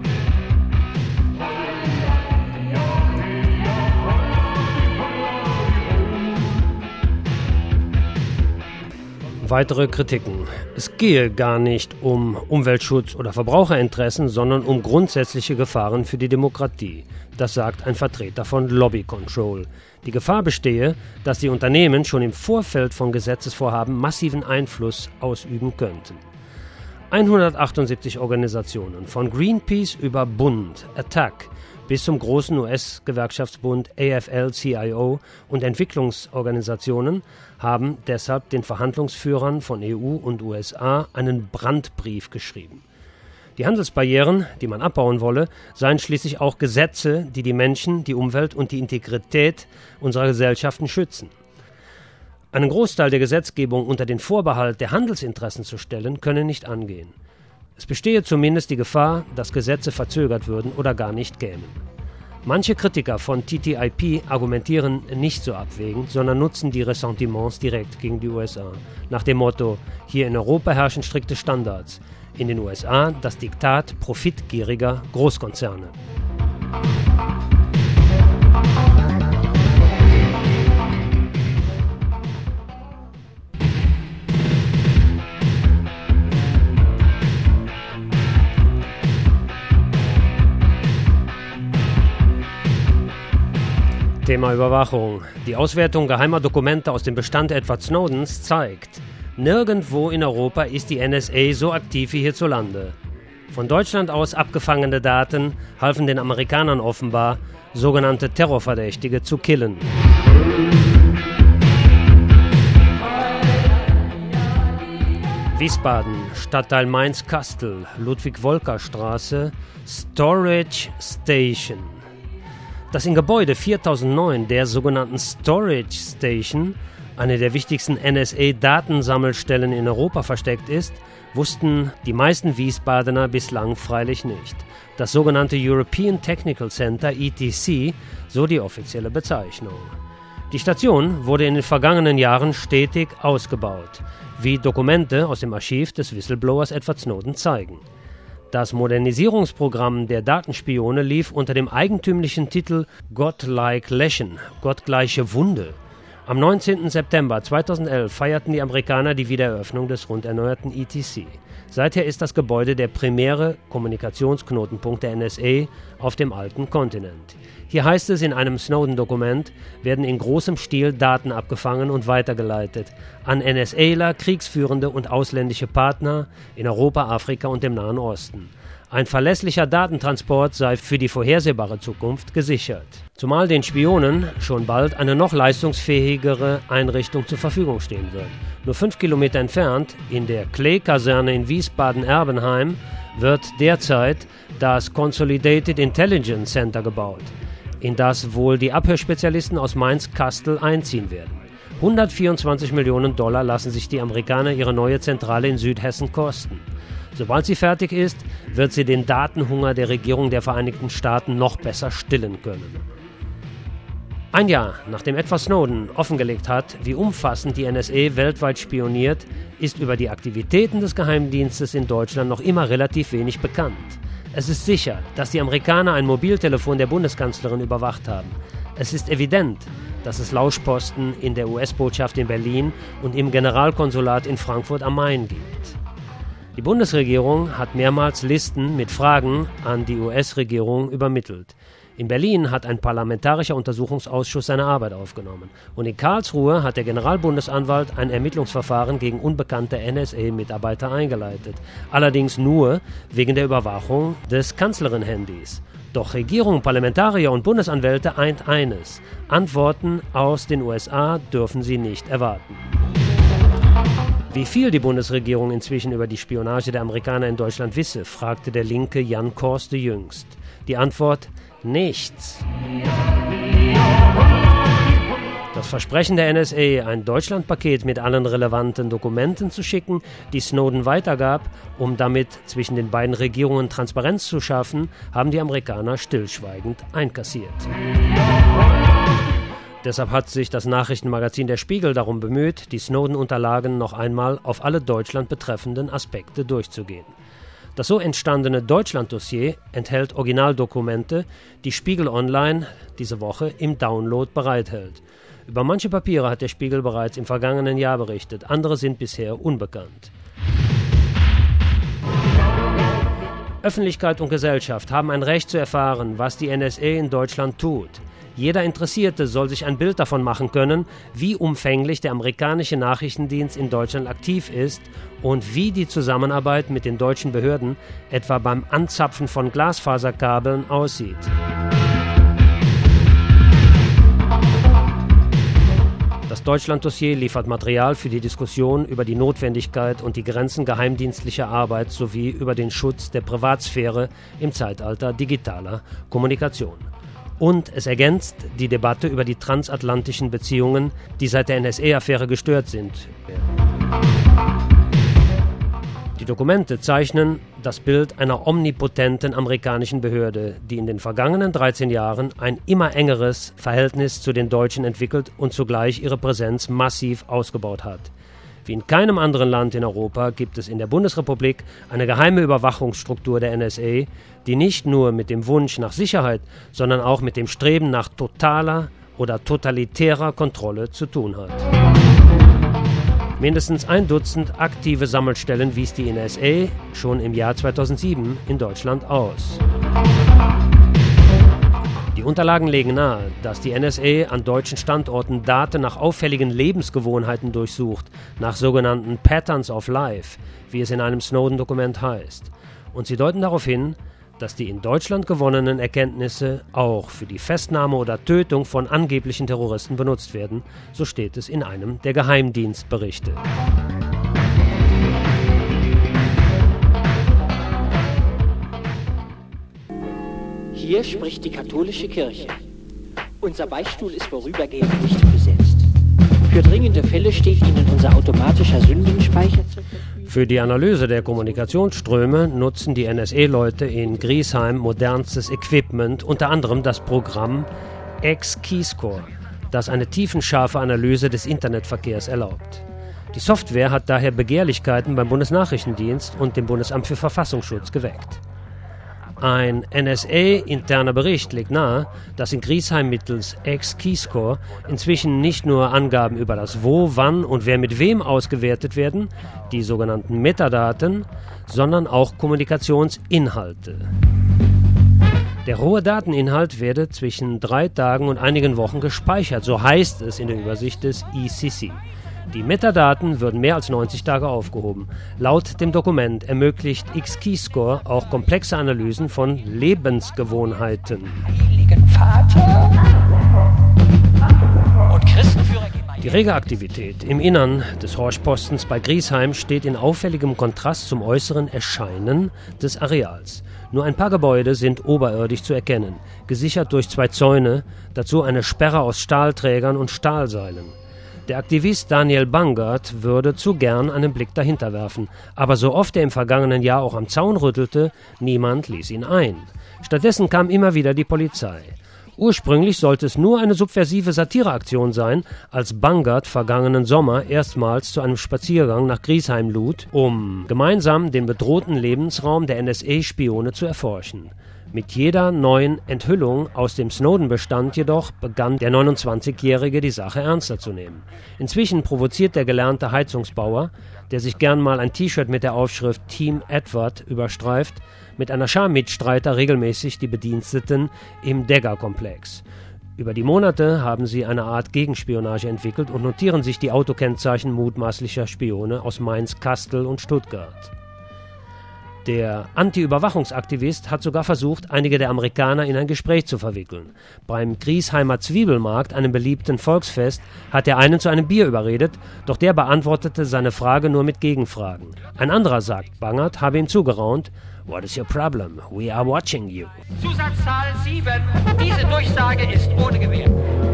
Weitere Kritiken. Es gehe gar nicht um Umweltschutz oder Verbraucherinteressen, sondern um grundsätzliche Gefahren für die Demokratie. Das sagt ein Vertreter von Lobby Control. Die Gefahr bestehe, dass die Unternehmen schon im Vorfeld von Gesetzesvorhaben massiven Einfluss ausüben könnten. 178 Organisationen, von Greenpeace über Bund, Attac, bis zum großen US-Gewerkschaftsbund AFL-CIO und Entwicklungsorganisationen haben deshalb den Verhandlungsführern von EU und USA einen Brandbrief geschrieben. Die Handelsbarrieren, die man abbauen wolle, seien schließlich auch Gesetze, die die Menschen, die Umwelt und die Integrität unserer Gesellschaften schützen. Einen Großteil der Gesetzgebung unter den Vorbehalt der Handelsinteressen zu stellen, könne nicht angehen. Es bestehe zumindest die Gefahr, dass Gesetze verzögert würden oder gar nicht kämen. Manche Kritiker von TTIP argumentieren nicht so abwägend, sondern nutzen die Ressentiments direkt gegen die USA. Nach dem Motto, hier in Europa herrschen strikte Standards, in den USA das Diktat profitgieriger Großkonzerne. Thema Überwachung. Die Auswertung geheimer Dokumente aus dem Bestand Edward Snowdens zeigt, nirgendwo in Europa ist die NSA so aktiv wie hierzulande. Von Deutschland aus abgefangene Daten halfen den Amerikanern offenbar, sogenannte Terrorverdächtige zu killen. Wiesbaden, Stadtteil Mainz-Kastel, Ludwig-Wolker-Straße, Storage Station. Dass in Gebäude 4009 der sogenannten Storage Station, eine der wichtigsten NSA-Datensammelstellen in Europa, versteckt ist, wussten die meisten Wiesbadener bislang freilich nicht. Das sogenannte European Technical Center, ETC, so die offizielle Bezeichnung. Die Station wurde in den vergangenen Jahren stetig ausgebaut, wie Dokumente aus dem Archiv des Whistleblowers Edward Snowden zeigen. Das Modernisierungsprogramm der Datenspione lief unter dem eigentümlichen Titel Godlike Lächen, gottgleiche Wunde. Am 19. September 2011 feierten die Amerikaner die Wiedereröffnung des rund erneuerten ETC. Seither ist das Gebäude der primäre Kommunikationsknotenpunkt der NSA auf dem alten Kontinent. Hier heißt es in einem Snowden-Dokument, werden in großem Stil Daten abgefangen und weitergeleitet an NSAler, kriegsführende und ausländische Partner in Europa, Afrika und dem Nahen Osten. Ein verlässlicher Datentransport sei für die vorhersehbare Zukunft gesichert. Zumal den Spionen schon bald eine noch leistungsfähigere Einrichtung zur Verfügung stehen wird. Nur 5 Kilometer entfernt, in der Klee-Kaserne in Wiesbaden-Erbenheim, wird derzeit das Consolidated Intelligence Center gebaut, in das wohl die Abhörspezialisten aus Mainz-Kastel einziehen werden. 124 Millionen Dollar lassen sich die Amerikaner ihre neue Zentrale in Südhessen kosten. Sobald sie fertig ist, wird sie den Datenhunger der Regierung der Vereinigten Staaten noch besser stillen können. Ein Jahr nachdem Edward Snowden offengelegt hat, wie umfassend die NSA weltweit spioniert, ist über die Aktivitäten des Geheimdienstes in Deutschland noch immer relativ wenig bekannt. Es ist sicher, dass die Amerikaner ein Mobiltelefon der Bundeskanzlerin überwacht haben. Es ist evident, dass es Lauschposten in der US-Botschaft in Berlin und im Generalkonsulat in Frankfurt am Main gibt. Die Bundesregierung hat mehrmals Listen mit Fragen an die US-Regierung übermittelt. In Berlin hat ein parlamentarischer Untersuchungsausschuss seine Arbeit aufgenommen. Und in Karlsruhe hat der Generalbundesanwalt ein Ermittlungsverfahren gegen unbekannte NSA-Mitarbeiter eingeleitet. Allerdings nur wegen der Überwachung des Kanzlerin-Handys. Doch Regierung, Parlamentarier und Bundesanwälte eint eines: Antworten aus den USA dürfen sie nicht erwarten. Wie viel die Bundesregierung inzwischen über die Spionage der Amerikaner in Deutschland wisse, fragte der Linke Jan Korste jüngst. Die Antwort: nichts. Das Versprechen der NSA, ein Deutschlandpaket mit allen relevanten Dokumenten zu schicken, die Snowden weitergab, um damit zwischen den beiden Regierungen Transparenz zu schaffen, haben die Amerikaner stillschweigend einkassiert. Deshalb hat sich das Nachrichtenmagazin Der Spiegel darum bemüht, die Snowden-Unterlagen noch einmal auf alle Deutschland betreffenden Aspekte durchzugehen. Das so entstandene Deutschland-Dossier enthält Originaldokumente, die Spiegel Online diese Woche im Download bereithält. Über manche Papiere hat der Spiegel bereits im vergangenen Jahr berichtet, andere sind bisher unbekannt. Öffentlichkeit und Gesellschaft haben ein Recht zu erfahren, was die NSA in Deutschland tut. Jeder Interessierte soll sich ein Bild davon machen können, wie umfänglich der amerikanische Nachrichtendienst in Deutschland aktiv ist und wie die Zusammenarbeit mit den deutschen Behörden, etwa beim Anzapfen von Glasfaserkabeln, aussieht. Das Deutschland-Dossier liefert Material für die Diskussion über die Notwendigkeit und die Grenzen geheimdienstlicher Arbeit sowie über den Schutz der Privatsphäre im Zeitalter digitaler Kommunikation. Und es ergänzt die Debatte über die transatlantischen Beziehungen, die seit der NSA-Affäre gestört sind. Die Dokumente zeichnen das Bild einer omnipotenten amerikanischen Behörde, die in den vergangenen 13 Jahren ein immer engeres Verhältnis zu den Deutschen entwickelt und zugleich ihre Präsenz massiv ausgebaut hat. Wie in keinem anderen Land in Europa gibt es in der Bundesrepublik eine geheime Überwachungsstruktur der NSA, die nicht nur mit dem Wunsch nach Sicherheit, sondern auch mit dem Streben nach totaler oder totalitärer Kontrolle zu tun hat. Mindestens 1 Dutzend aktive Sammelstellen wies die NSA schon im Jahr 2007 in Deutschland aus. Die Unterlagen legen nahe, dass die NSA an deutschen Standorten Daten nach auffälligen Lebensgewohnheiten durchsucht, nach sogenannten Patterns of Life, wie es in einem Snowden-Dokument heißt. Und sie deuten darauf hin, dass die in Deutschland gewonnenen Erkenntnisse auch für die Festnahme oder Tötung von angeblichen Terroristen benutzt werden, so steht es in einem der Geheimdienstberichte. Hier spricht die katholische Kirche. Unser Beichtstuhl ist vorübergehend nicht besetzt. Für dringende Fälle steht Ihnen unser automatischer Sündenspeicher zur Verfügung. Für die Analyse der Kommunikationsströme nutzen die NSA-Leute in Griesheim modernstes Equipment, unter anderem das Programm X-Keyscore, das eine tiefenscharfe Analyse des Internetverkehrs erlaubt. Die Software hat daher Begehrlichkeiten beim Bundesnachrichtendienst und dem Bundesamt für Verfassungsschutz geweckt. Ein NSA-interner Bericht legt nahe, dass in Griesheim mittels X-Keyscore inzwischen nicht nur Angaben über das Wo, Wann und Wer mit wem ausgewertet werden, die sogenannten Metadaten, sondern auch Kommunikationsinhalte. Der rohe Dateninhalt werde zwischen 3 Tagen und einigen Wochen gespeichert, so heißt es in der Übersicht des ICC. Die Metadaten würden mehr als 90 Tage aufgehoben. Laut dem Dokument ermöglicht X-Keyscore auch komplexe Analysen von Lebensgewohnheiten. Die rege Aktivität im Innern des Horchpostens bei Griesheim steht in auffälligem Kontrast zum äußeren Erscheinen des Areals. Nur ein paar Gebäude sind oberirdisch zu erkennen, gesichert durch 2 Zäune, dazu eine Sperre aus Stahlträgern und Stahlseilen. Der Aktivist Daniel Bangert würde zu gern einen Blick dahinter werfen, aber so oft er im vergangenen Jahr auch am Zaun rüttelte, niemand ließ ihn ein. Stattdessen kam immer wieder die Polizei. Ursprünglich sollte es nur eine subversive Satireaktion sein, als Bangert vergangenen Sommer erstmals zu einem Spaziergang nach Griesheim lud, um gemeinsam den bedrohten Lebensraum der NSA-Spione zu erforschen. Mit jeder neuen Enthüllung aus dem Snowden-Bestand jedoch begann der 29-Jährige die Sache ernster zu nehmen. Inzwischen provoziert der gelernte Heizungsbauer, der sich gern mal ein T-Shirt mit der Aufschrift Team Edward überstreift, mit einer Schar Mitstreiter regelmäßig die Bediensteten im Degger-Komplex. Über die Monate haben sie eine Art Gegenspionage entwickelt und notieren sich die Autokennzeichen mutmaßlicher Spione aus Mainz, Kastel und Stuttgart. Der Anti-Überwachungsaktivist hat sogar versucht, einige der Amerikaner in ein Gespräch zu verwickeln. Beim Griesheimer Zwiebelmarkt, einem beliebten Volksfest, hat er einen zu einem Bier überredet, doch der beantwortete seine Frage nur mit Gegenfragen. Ein anderer sagt, Bangert habe ihm zugeraunt, "What is your problem? We are watching you." Zusatzzahl 7. Diese Durchsage ist ohne Gewähr.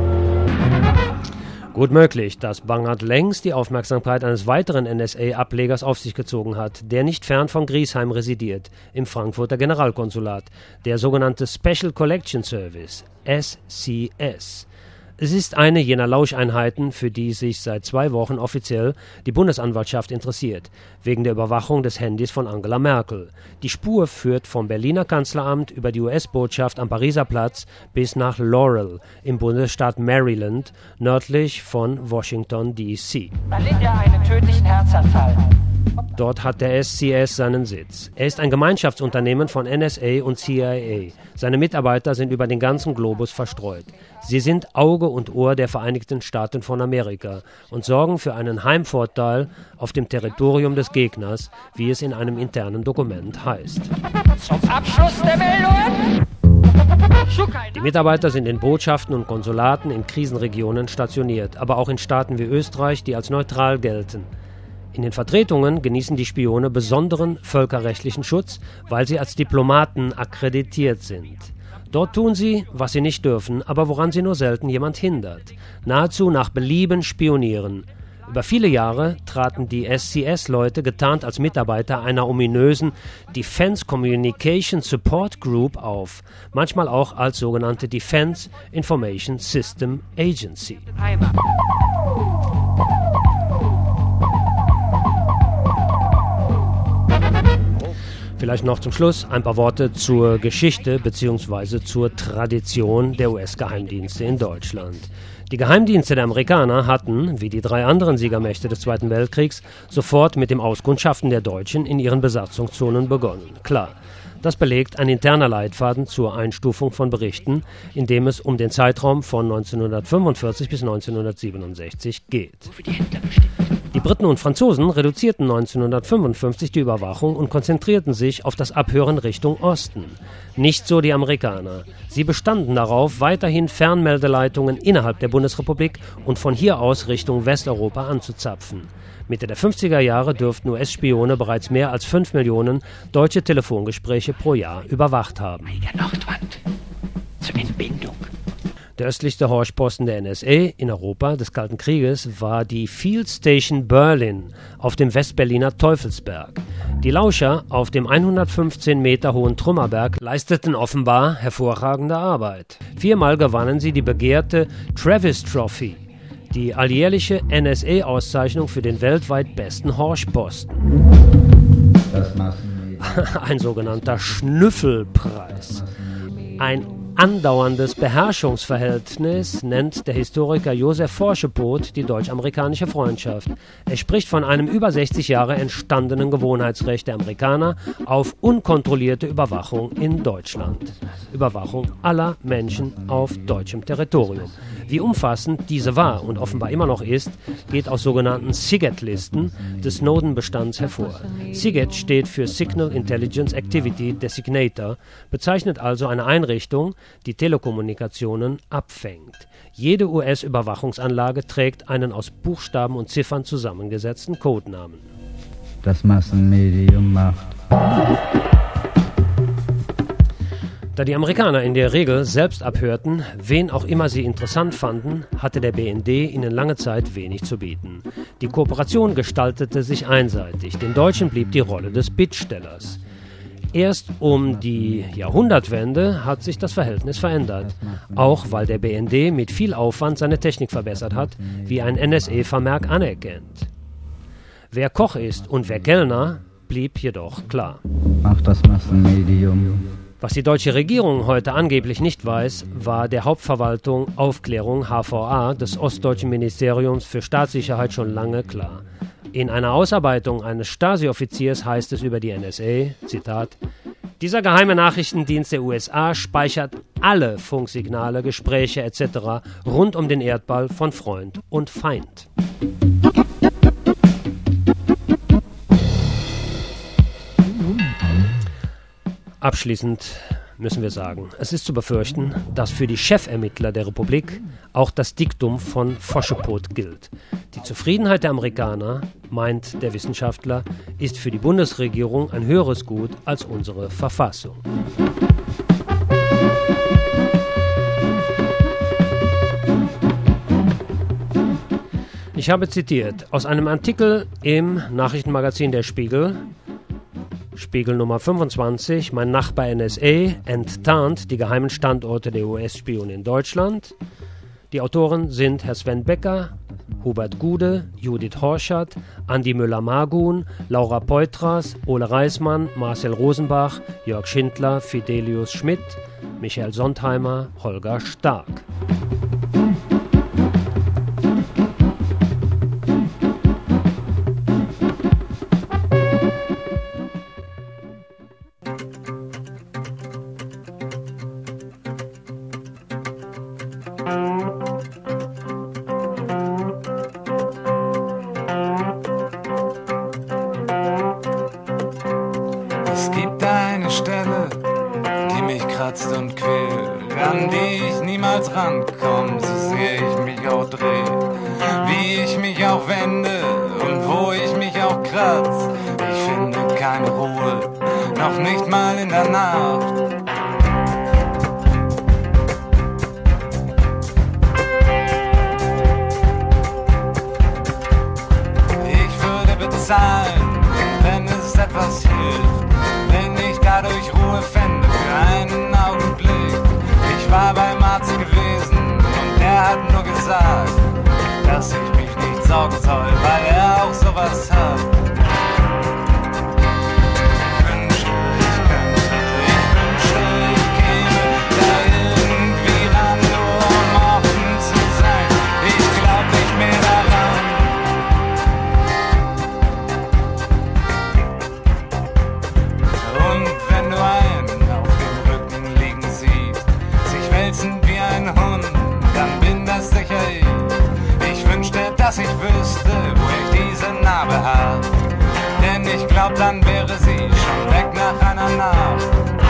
Gut möglich, dass Bangert längst die Aufmerksamkeit eines weiteren NSA-Ablegers auf sich gezogen hat, der nicht fern von Griesheim residiert, im Frankfurter Generalkonsulat, der sogenannte Special Collection Service, SCS. Es ist eine jener Lauscheinheiten, für die sich seit 2 Wochen offiziell die Bundesanwaltschaft interessiert, wegen der Überwachung des Handys von Angela Merkel. Die Spur führt vom Berliner Kanzleramt über die US-Botschaft am Pariser Platz bis nach Laurel im Bundesstaat Maryland, nördlich von Washington, D.C. Dann litt er einen tödlichen Herzanfall. Dort hat der SCS seinen Sitz. Er ist ein Gemeinschaftsunternehmen von NSA und CIA. Seine Mitarbeiter sind über den ganzen Globus verstreut. Sie sind Auge und Ohr der Vereinigten Staaten von Amerika und sorgen für einen Heimvorteil auf dem Territorium des Gegners, wie es in einem internen Dokument heißt. Zum Abschluss der Meldungen. Die Mitarbeiter sind in Botschaften und Konsulaten in Krisenregionen stationiert, aber auch in Staaten wie Österreich, die als neutral gelten. In den Vertretungen genießen die Spione besonderen völkerrechtlichen Schutz, weil sie als Diplomaten akkreditiert sind. Dort tun sie, was sie nicht dürfen, aber woran sie nur selten jemand hindert. Nahezu nach Belieben spionieren. Über viele Jahre traten die SCS-Leute getarnt als Mitarbeiter einer ominösen Defense Communication Support Group auf, manchmal auch als sogenannte Defense Information System Agency. Vielleicht noch zum Schluss ein paar Worte zur Geschichte bzw. zur Tradition der US-Geheimdienste in Deutschland. Die Geheimdienste der Amerikaner hatten, wie die 3 anderen Siegermächte des Zweiten Weltkriegs, sofort mit dem Auskundschaften der Deutschen in ihren Besatzungszonen begonnen. Klar, Das belegt ein interner Leitfaden zur Einstufung von Berichten, in dem es um den Zeitraum von 1945 bis 1967 geht. Die Briten und Franzosen reduzierten 1955 die Überwachung und konzentrierten sich auf das Abhören Richtung Osten. Nicht so die Amerikaner. Sie bestanden darauf, weiterhin Fernmeldeleitungen innerhalb der Bundesrepublik und von hier aus Richtung Westeuropa anzuzapfen. Mitte der 50er Jahre dürften US-Spione bereits mehr als 5 Millionen deutsche Telefongespräche pro Jahr überwacht haben. Nordwand zur Entbindung. Der östlichste Horchposten der NSA in Europa des Kalten Krieges war die Field Station Berlin auf dem Westberliner Teufelsberg. Die Lauscher auf dem 115 Meter hohen Trümmerberg leisteten offenbar hervorragende Arbeit. 4-mal gewannen sie die begehrte Travis Trophy, die alljährliche NSA-Auszeichnung für den weltweit besten Horchposten. Ein sogenannter Schnüffelpreis. Ein andauerndes Beherrschungsverhältnis nennt der Historiker Josef Forschepot die deutsch-amerikanische Freundschaft. Er spricht von einem über 60 Jahre entstandenen Gewohnheitsrecht der Amerikaner auf unkontrollierte Überwachung in Deutschland. Überwachung aller Menschen auf deutschem Territorium. Wie umfassend diese war und offenbar immer noch ist, geht aus sogenannten SIGET-Listen des Snowden-Bestands hervor. SIGET steht für Signal Intelligence Activity Designator, bezeichnet also eine Einrichtung, die Telekommunikationen abfängt. Jede US-Überwachungsanlage trägt einen aus Buchstaben und Ziffern zusammengesetzten Codenamen. Das Massenmedium macht. Da die Amerikaner in der Regel selbst abhörten, wen auch immer sie interessant fanden, hatte der BND ihnen lange Zeit wenig zu bieten. Die Kooperation gestaltete sich einseitig. Den Deutschen blieb die Rolle des Bittstellers. Erst um die Jahrhundertwende hat sich das Verhältnis verändert, auch weil der BND mit viel Aufwand seine Technik verbessert hat, wie ein NSA-Vermerk anerkennt. Wer Koch ist und wer Kellner, blieb jedoch klar. Macht das Massenmedium. Was die deutsche Regierung heute angeblich nicht weiß, war der Hauptverwaltung Aufklärung HVA des Ostdeutschen Ministeriums für Staatssicherheit schon lange klar. In einer Ausarbeitung eines Stasi-Offiziers heißt es über die NSA, Zitat, dieser geheime Nachrichtendienst der USA speichert alle Funksignale, Gespräche etc. rund um den Erdball von Freund und Feind. Abschließend müssen wir sagen, es ist zu befürchten, dass für die Chefermittler der Republik auch das Diktum von Forschepot gilt. Die Zufriedenheit der Amerikaner, meint der Wissenschaftler, ist für die Bundesregierung ein höheres Gut als unsere Verfassung. Ich habe zitiert aus einem Artikel im Nachrichtenmagazin Der Spiegel, Spiegel Nummer 25, mein Nachbar NSA enttarnt die geheimen Standorte der US-Spione in Deutschland. Die Autoren sind Herr Sven Becker, Hubert Gude, Judith Horschert, Andi Müller-Margun, Laura Peutras, Ole Reismann, Marcel Rosenbach, Jörg Schindler, Fidelius Schmidt, Michael Sontheimer, Holger Stark. Es gibt eine Stelle, die mich kratzt und quält, an die ich niemals rankomme, so sehr ich mich auch drehe, wie ich mich auch wende und wo ich mich auch kratz. Ich finde keine Ruhe, noch nicht mal in der Nacht. Ich würde bezahlen, wenn es etwas hilft, wenn ich dadurch Ruhe fände für einen Augenblick. Ich war beim Arzt gewesen und er hat nur gesagt, dass ich mich nicht sorgen soll, weil er auch sowas hat. Ich wünschte, ich käme da irgendwie ran, nur um offen zu sein. Ich glaub nicht mehr daran. beißen wie ein Hund, dann bin das sicher ich. Ich wünschte, dass ich wüsste, wo ich diese Narbe hab. Denn ich glaub, dann wäre sie schon weg nach einer Nacht.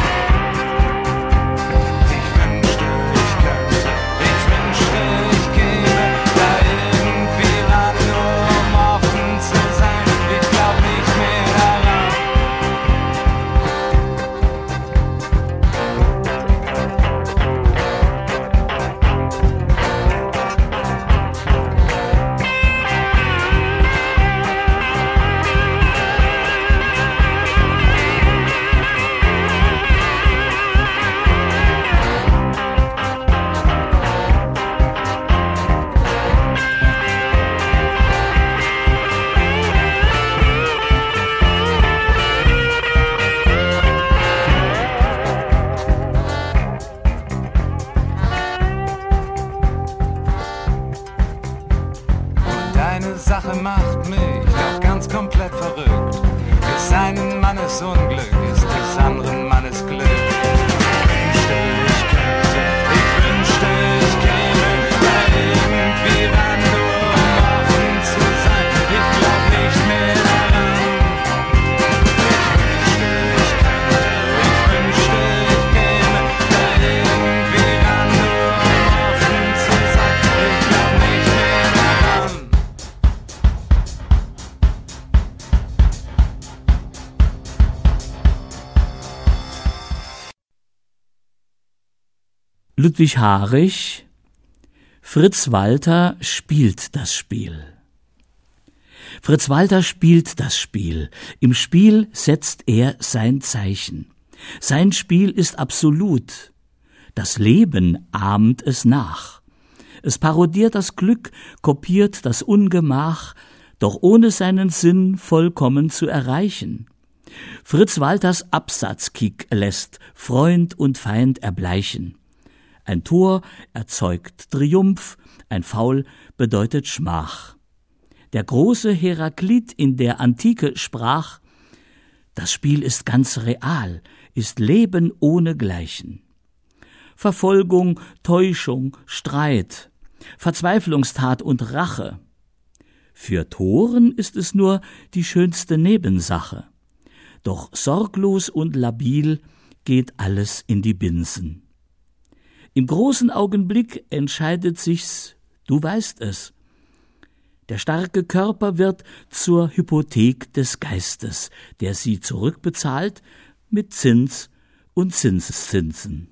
Ich wünschte, ich könnte, ich wünschte, ich käme da irgendwie ran, nur um offen zu sein. Ich glaub nicht mehr daran. Sache macht mich doch ganz komplett verrückt. Des einen Mannes Unglück ist des anderen Mannes Glück. Ich wünschte, ich käme da irgendwie ran, nur um offen zu sein. Ich glaub nicht mehr daran. Ich wünschte, ich käme da irgendwie ran, nur um offen zu sein. Ich glaub nicht mehr daran. Ludwig Harich, Fritz Walter spielt das Spiel. Fritz Walter spielt das Spiel. Im Spiel setzt er sein Zeichen. Sein Spiel ist absolut. Das Leben ahmt es nach. Es parodiert das Glück, kopiert das Ungemach, doch ohne seinen Sinn vollkommen zu erreichen. Fritz Walters Absatzkick lässt Freund und Feind erbleichen. Ein Tor erzeugt Triumph, ein Foul bedeutet Schmach. Der große Heraklit in der Antike sprach: Das Spiel ist ganz real, ist Leben ohnegleichen. Verfolgung, Täuschung, Streit, Verzweiflungstat und Rache. Für Toren ist es nur die schönste Nebensache. Doch sorglos und labil geht alles in die Binsen. Im großen Augenblick entscheidet sich's, du weißt es. Der starke Körper wird zur Hypothek des Geistes, der sie zurückbezahlt mit Zins und Zinseszinsen.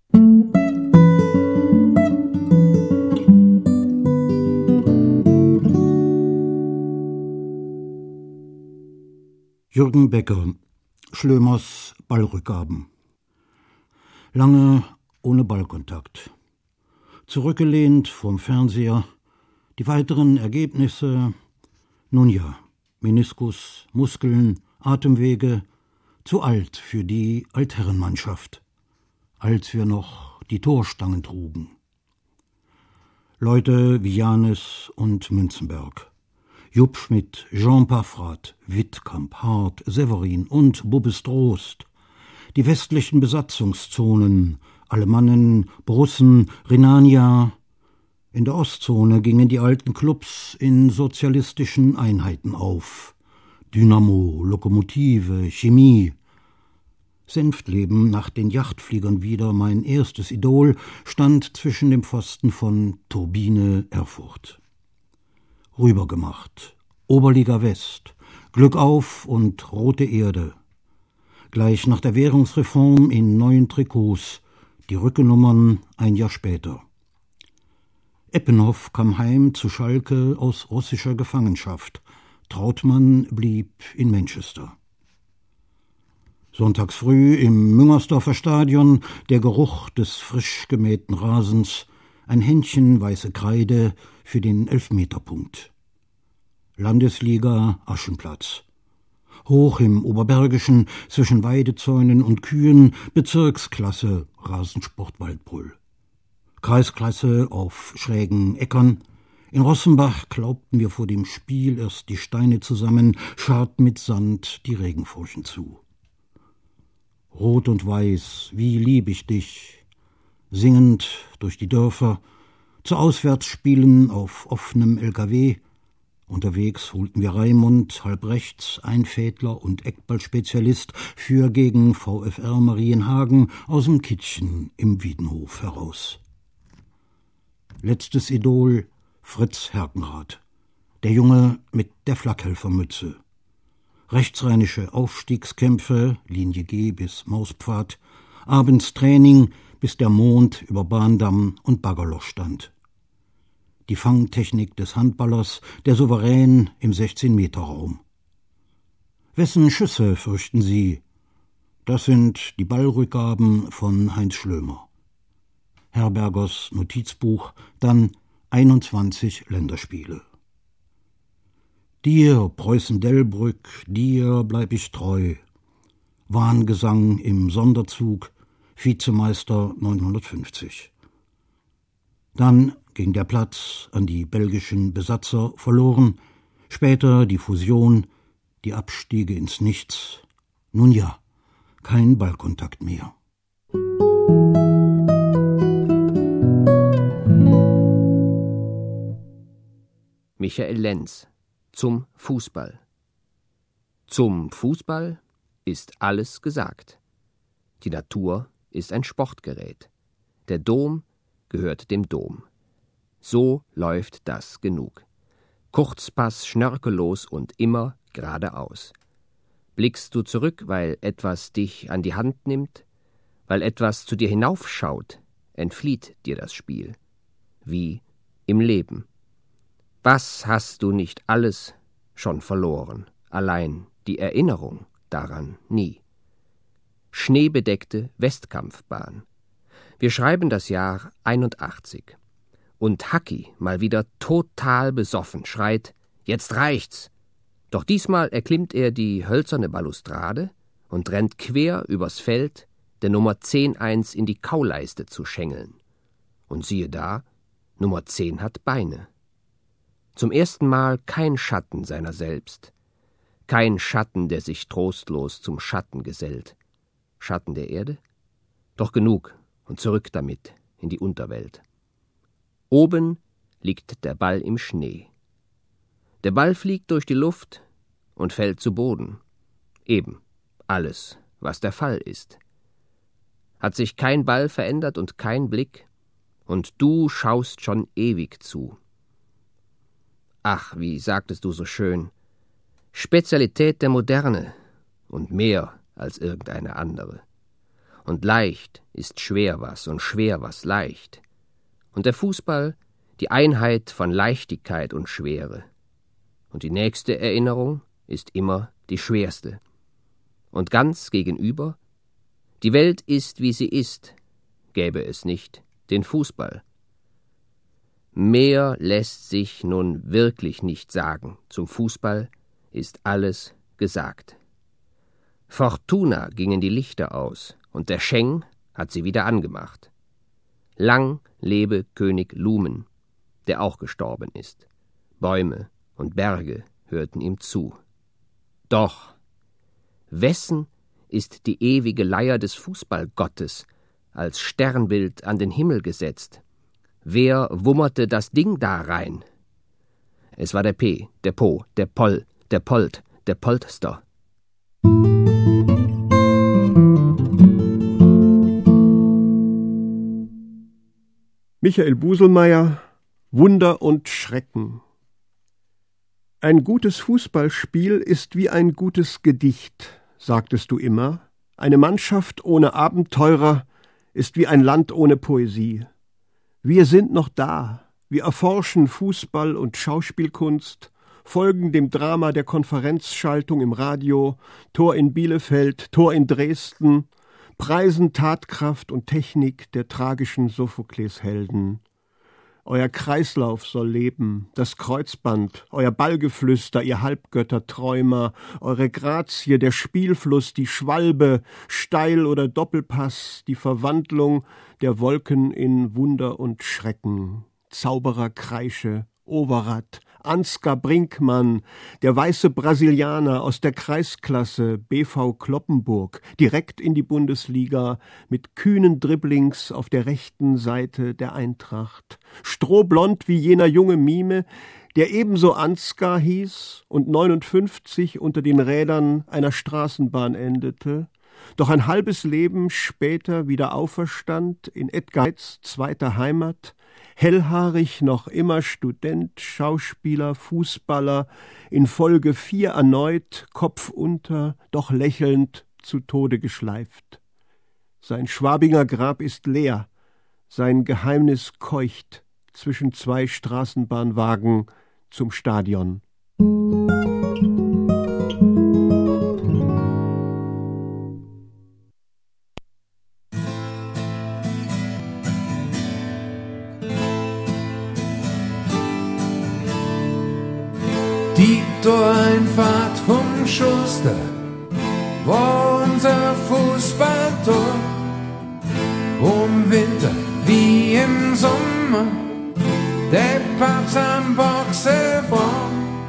Jürgen Becker, Schlömers Ballrückgaben. Lange ohne Ballkontakt. Zurückgelehnt vorm Fernseher. Die weiteren Ergebnisse, nun ja, Meniskus, Muskeln, Atemwege, zu alt für die Altherrenmannschaft, als wir noch die Torstangen trugen. Leute wie Janis und Münzenberg, Jupp Schmidt, Jean Paffrath, Wittkamp, Hart, Severin und Bubbes Drost, die westlichen Besatzungszonen, Alemannen, Brussen, Rhenania. In der Ostzone gingen die alten Clubs in sozialistischen Einheiten auf. Dynamo, Lokomotive, Chemie. Senftleben, nach den Yachtfliegern wieder mein erstes Idol, stand zwischen dem Pfosten von Turbine Erfurt. Rübergemacht. Oberliga West. Glück auf und rote Erde. Gleich nach der Währungsreform in neuen Trikots. Die Rückennummern ein Jahr später. Eppenhoff kam heim zu Schalke aus russischer Gefangenschaft. Trautmann blieb in Manchester. Sonntags früh im Müngersdorfer Stadion der Geruch des frisch gemähten Rasens, ein Händchen weiße Kreide für den Elfmeterpunkt. Landesliga Aschenplatz. Hoch im Oberbergischen, zwischen Weidezäunen und Kühen, Bezirksklasse Rasensport Waldbrüll. Kreisklasse auf schrägen Äckern. In Rossenbach klaubten wir vor dem Spiel erst die Steine zusammen, scharten mit Sand die Regenfurchen zu. Rot und Weiß, wie lieb ich dich. singend durch die Dörfer, zu Auswärtsspielen auf offenem LKW. Unterwegs holten wir Raimund, halb rechts, Einfädler und Eckballspezialist, für gegen VfR Marienhagen aus dem Kittchen im Wiedenhof heraus. Letztes Idol Fritz Herkenrath, der Junge mit der Flakhelfermütze. Rechtsrheinische Aufstiegskämpfe, Linie G bis Mauspfad, abends Training, bis der Mond über Bahndamm und Baggerloch stand. Die Fangtechnik des Handballers, der Souverän im 16-Meter-Raum. Wessen Schüsse fürchten Sie? Das sind die Ballrückgaben von Heinz Schlömer. Herbergers Notizbuch, dann 21 Länderspiele. Dir, Preußen-Delbrück, dir bleib ich treu. Wahngesang im Sonderzug, Vizemeister 950. Dann ging der Platz an die belgischen Besatzer verloren, später die Fusion, die Abstiege ins Nichts. Nun ja, kein Ballkontakt mehr. Michael Lenz zum Fußball. Zum Fußball ist alles gesagt. Die Natur ist ein Sportgerät. Der Dom gehört dem Dom. So läuft das genug. Kurzpass, schnörkellos und immer geradeaus. Blickst du zurück, weil etwas dich an die Hand nimmt, weil etwas zu dir hinaufschaut, entflieht dir das Spiel. Wie im Leben. Was hast du nicht alles schon verloren, allein die Erinnerung daran nie. Schneebedeckte Westkampfbahn. Wir schreiben das Jahr 81. Und Hacki, mal wieder total besoffen, schreit, »Jetzt reicht's!« Doch diesmal erklimmt er die hölzerne Balustrade und rennt quer übers Feld, der Nummer 10-1 in die Kauleiste zu schengeln. Und siehe da, Nummer 10 hat Beine. Zum ersten Mal kein Schatten seiner selbst. Kein Schatten, der sich trostlos zum Schatten gesellt. Schatten der Erde? Doch genug und zurück damit in die Unterwelt. Oben liegt der Ball im Schnee. Der Ball fliegt durch die Luft und fällt zu Boden. Eben alles, was der Fall ist. Hat sich kein Ball verändert und kein Blick, und du schaust schon ewig zu. Ach, wie sagtest du so schön, Spezialität der Moderne und mehr als irgendeine andere. Und leicht ist schwer was und schwer was leicht. Und der Fußball die Einheit von Leichtigkeit und Schwere. Und die nächste Erinnerung ist immer die schwerste. Und ganz gegenüber, die Welt ist, wie sie ist, gäbe es nicht den Fußball. Mehr lässt sich nun wirklich nicht sagen. Zum Fußball ist alles gesagt. Fortuna gingen die Lichter aus, und der Scheng hat sie wieder angemacht. Lang lebe König Lumen, der auch gestorben ist. Bäume und Berge hörten ihm zu. Doch, wessen ist die ewige Leier des Fußballgottes als Sternbild an den Himmel gesetzt? Wer wummerte das Ding da rein? Es war der P, der Po, der Poll, der Polt, der Polster. Michael Buselmeier, Wunder und Schrecken. Ein gutes Fußballspiel ist wie ein gutes Gedicht, sagtest du immer. Eine Mannschaft ohne Abenteurer ist wie ein Land ohne Poesie. Wir sind noch da. Wir erforschen Fußball und Schauspielkunst, folgen dem Drama der Konferenzschaltung im Radio, Tor in Bielefeld, Tor in Dresden, preisen Tatkraft und Technik der tragischen Sophokles-Helden. Euer Kreislauf soll leben, das Kreuzband, euer Ballgeflüster, ihr Halbgötter-Träumer, eure Grazie, der Spielfluss, die Schwalbe, Steil- oder Doppelpass, die Verwandlung der Wolken in Wunder und Schrecken, Zaubererkreische, Overath, Ansgar Brinkmann, der weiße Brasilianer aus der Kreisklasse BV Cloppenburg, direkt in die Bundesliga mit kühnen Dribblings auf der rechten Seite der Eintracht. Strohblond wie jener junge Mime, der ebenso Ansgar hieß und 59 unter den Rädern einer Straßenbahn endete, doch ein halbes Leben später wieder auferstand in Edgar Heitz' zweiter Heimat, hellhaarig noch immer Student, Schauspieler, Fußballer, in Folge 4 erneut, Kopf unter, doch lächelnd zu Tode geschleift. Sein Schwabinger Grab ist leer, sein Geheimnis keucht zwischen 2 Straßenbahnwagen zum Stadion. Die Toreinfahrt vom Schuster war unser Fußballtor. Im Winter wie im Sommer, der Papst am Boxen war.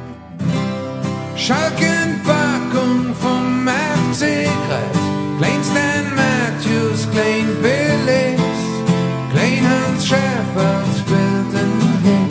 Schalkenpackung vom FC Kreis, Klein Stan Matthews, Klein Billis, Klein Hans Schäfer spielten hin.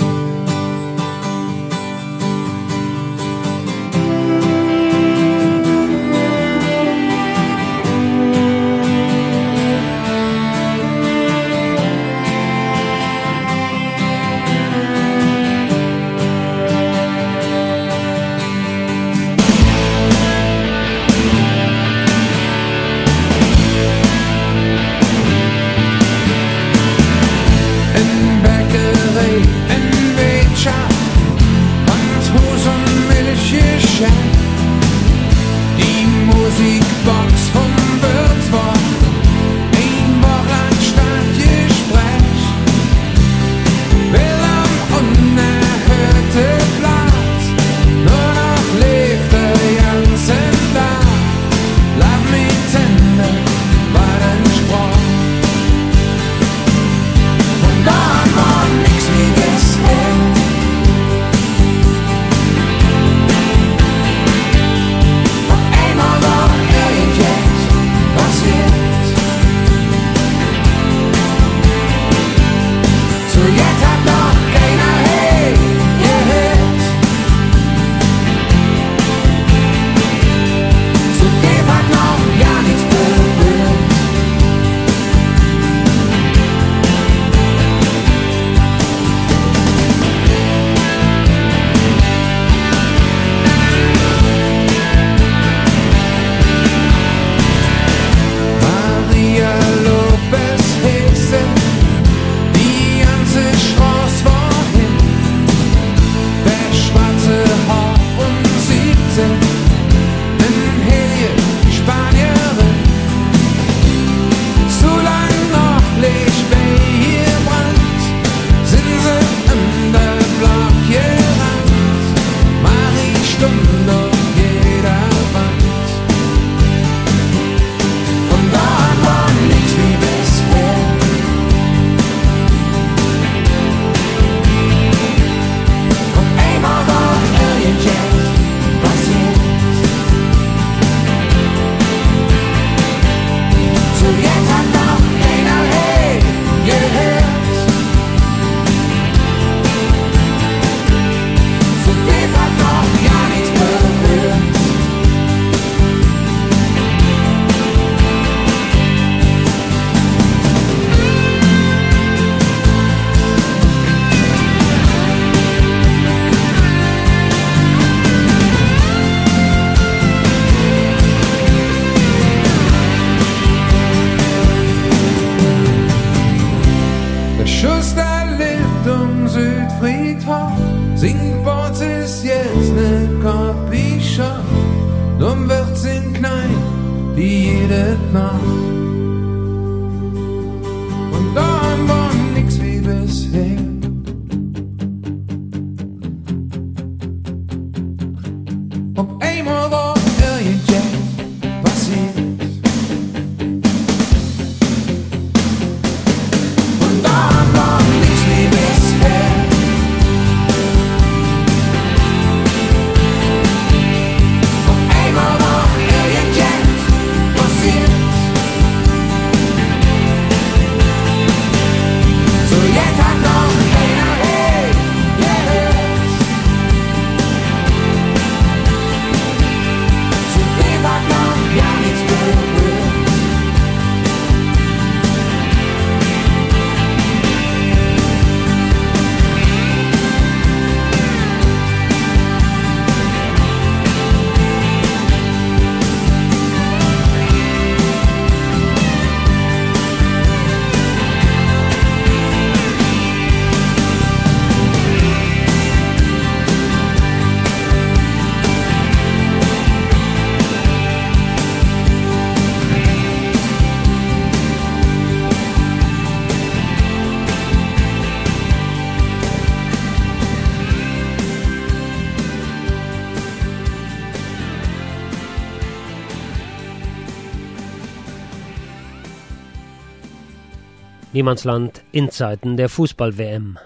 Niemandsland in Zeiten der Fußball-WM.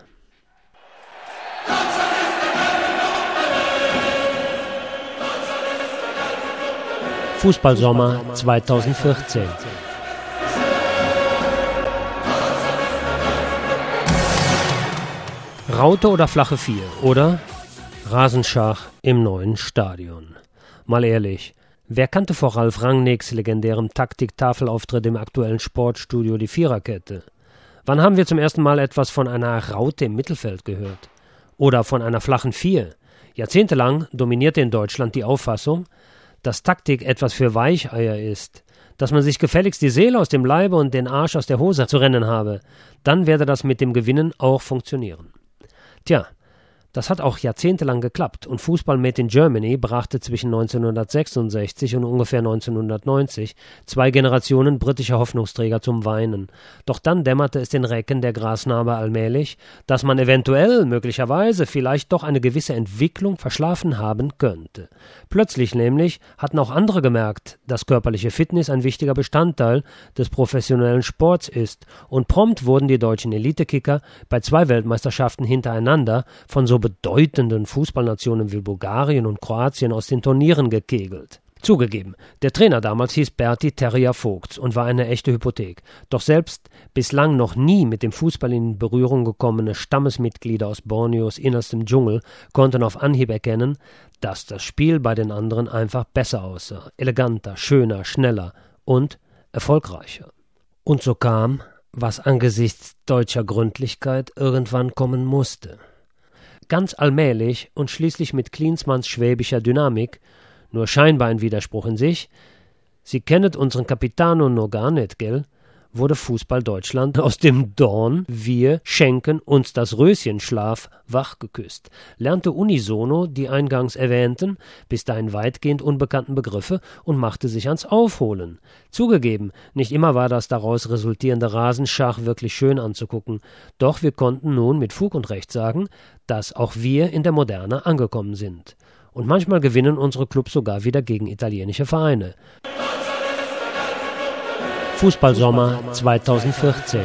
Fußballsommer 2014. Raute oder flache 4 oder Rasenschach im neuen Stadion. Mal ehrlich, wer kannte vor Ralf Rangnicks legendärem Taktik-Tafelauftritt im aktuellen Sportstudio die Viererkette? Wann haben wir zum ersten Mal etwas von einer Raute im Mittelfeld gehört? Oder von einer flachen 4? Jahrzehntelang dominierte in Deutschland die Auffassung, dass Taktik etwas für Weicheier ist, dass man sich gefälligst die Seele aus dem Leibe und den Arsch aus der Hose zu rennen habe. Dann werde das mit dem Gewinnen auch funktionieren. Tja, das hat auch jahrzehntelang geklappt und Fußball Made in Germany brachte zwischen 1966 und ungefähr 1990 2 Generationen britischer Hoffnungsträger zum Weinen. Doch dann dämmerte es den Recken der Grasnarbe allmählich, dass man eventuell, möglicherweise, vielleicht doch eine gewisse Entwicklung verschlafen haben könnte. Plötzlich nämlich hatten auch andere gemerkt, dass körperliche Fitness ein wichtiger Bestandteil des professionellen Sports ist und prompt wurden die deutschen Elitekicker bei 2 Weltmeisterschaften hintereinander von so bedeutenden Fußballnationen wie Bulgarien und Kroatien aus den Turnieren gekegelt. Zugegeben, der Trainer damals hieß Berti Terrier Vogts und war eine echte Hypothek. Doch selbst bislang noch nie mit dem Fußball in Berührung gekommene Stammesmitglieder aus Borneos innerstem Dschungel konnten auf Anhieb erkennen, dass das Spiel bei den anderen einfach besser aussah, eleganter, schöner, schneller und erfolgreicher. Und so kam, was angesichts deutscher Gründlichkeit irgendwann kommen musste. Ganz allmählich und schließlich mit Klinsmanns schwäbischer Dynamik, nur scheinbar ein Widerspruch in sich, Sie kennet unseren Capitano noch gar nicht, gell? Wurde Fußball Deutschland aus dem Dorn, wir schenken uns das Röschenschlaf, wach geküsst, lernte unisono die eingangs erwähnten, bis dahin weitgehend unbekannten Begriffe und machte sich ans Aufholen. Zugegeben, nicht immer war das daraus resultierende Rasenschach wirklich schön anzugucken, doch wir konnten nun mit Fug und Recht sagen, dass auch wir in der Moderne angekommen sind. Und manchmal gewinnen unsere Clubs sogar wieder gegen italienische Vereine. Fußballsommer 2014.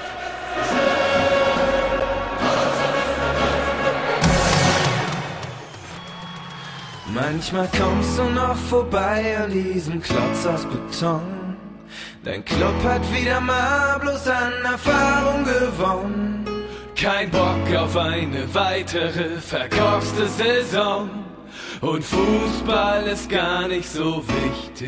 Manchmal kommst du noch vorbei an diesem Klotz aus Beton. Dein Club hat wieder mal bloß an Erfahrung gewonnen. Kein Bock auf eine weitere verkorkste Saison. Und Fußball ist gar nicht so wichtig.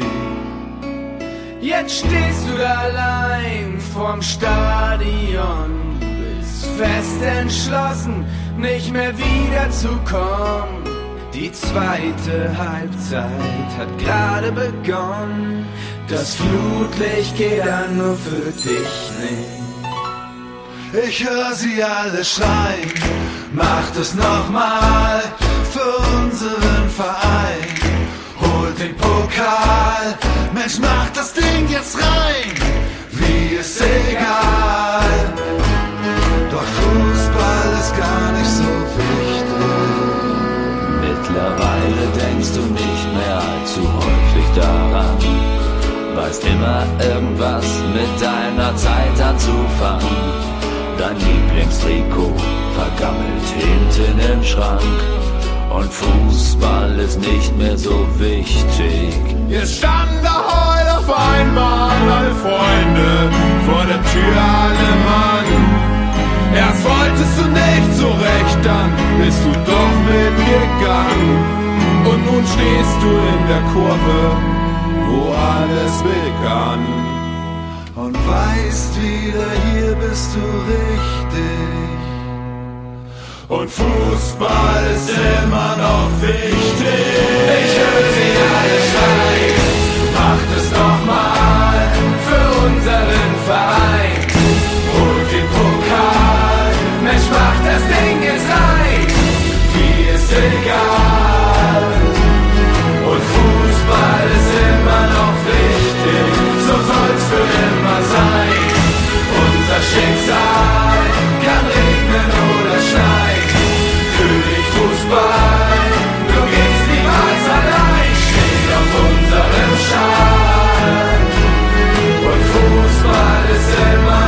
Jetzt stehst du da allein vorm Stadion, bist fest entschlossen, nicht mehr wiederzukommen. Die zweite Halbzeit hat gerade begonnen, das Flutlicht geht an, nur für dich nicht. Ich höre sie alle schreien, macht es nochmal für unseren Verein. Holt den Pokal, Mensch, macht das Ding jetzt rein, wie ist egal. Doch Fußball ist gar nicht so wichtig. Mittlerweile denkst du nicht mehr allzu häufig daran, weißt immer irgendwas mit deiner Zeit anzufangen. Dein Lieblingstrikot vergammelt hinten im Schrank. Und Fußball ist nicht mehr so wichtig. Jetzt standen da heute auf einmal alle Freunde vor der Tür, alle Mann. Erst wolltest du nicht so recht, dann bist du doch mitgegangen. Und nun stehst du in der Kurve, wo alles begann. Und weißt wieder, hier bist du richtig. Und Fußball ist immer noch wichtig. Ich höre sie alle schreien, macht es nochmal für unseren Verein. Holt den Pokal, Mensch, macht das Ding jetzt rein, wie ist egal. Und Fußball ist immer noch wichtig, so soll's für immer sein. Unser Schicksal kann regnen oder schneien. König Fußball, du gehst niemals allein, steht auf unserem Schal. Und Fußball ist immer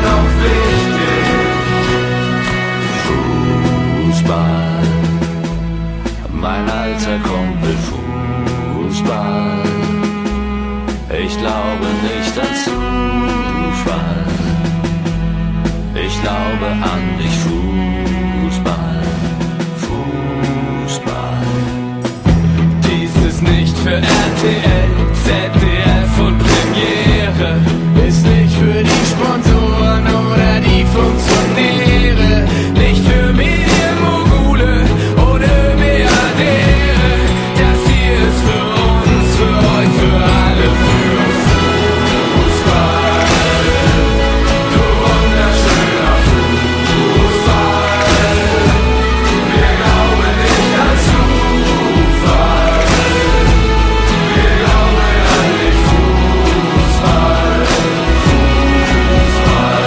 ich glaube an dich, Fußball, Fußball. Dies ist nicht für RTL, ZDF und Premiere, ist nicht für die Sponsoren oder die Funktionäre, nicht für Medienmogule oder Milliardäre. Das hier ist für uns, für euch, für alle, für Fußball. Du wunderschöner Fußball. Wir glauben nicht an Zufall. Wir glauben an dich, Fußball. Fußball.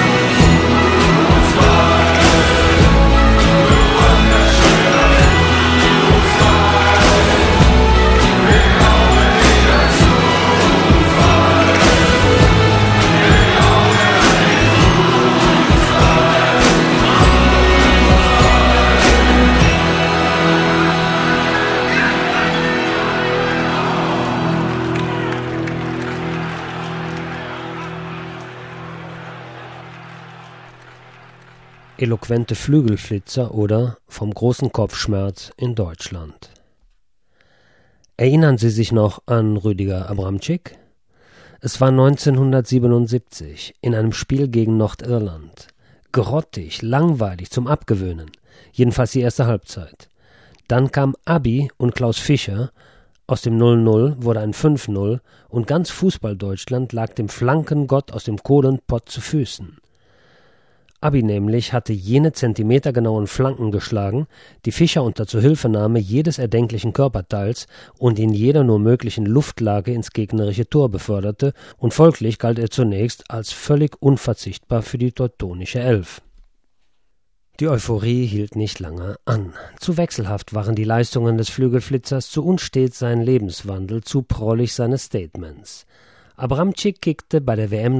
Fußball. Du wunderschöner Fußball. Wir glauben nicht an Zufall. Wir glauben an dich, Eloquente Flügelflitzer oder vom großen Kopfschmerz in Deutschland. Erinnern Sie sich noch an Rüdiger Abramczyk? Es war 1977 in einem Spiel gegen Nordirland. Grottig, langweilig, zum Abgewöhnen. Jedenfalls die erste Halbzeit. Dann kam Abi und Klaus Fischer. Aus dem 0-0 wurde ein 5-0 und ganz Fußball-Deutschland lag dem Flankengott aus dem Kohlenpott zu Füßen. Abi nämlich hatte jene zentimetergenauen Flanken geschlagen, die Fischer unter Zuhilfenahme jedes erdenklichen Körperteils und in jeder nur möglichen Luftlage ins gegnerische Tor beförderte, und folglich galt er zunächst als völlig unverzichtbar für die teutonische Elf. Die Euphorie hielt nicht lange an. Zu wechselhaft waren die Leistungen des Flügelflitzers, zu unstet sein Lebenswandel, zu prollig seine Statements. Abramczyk kickte bei der WM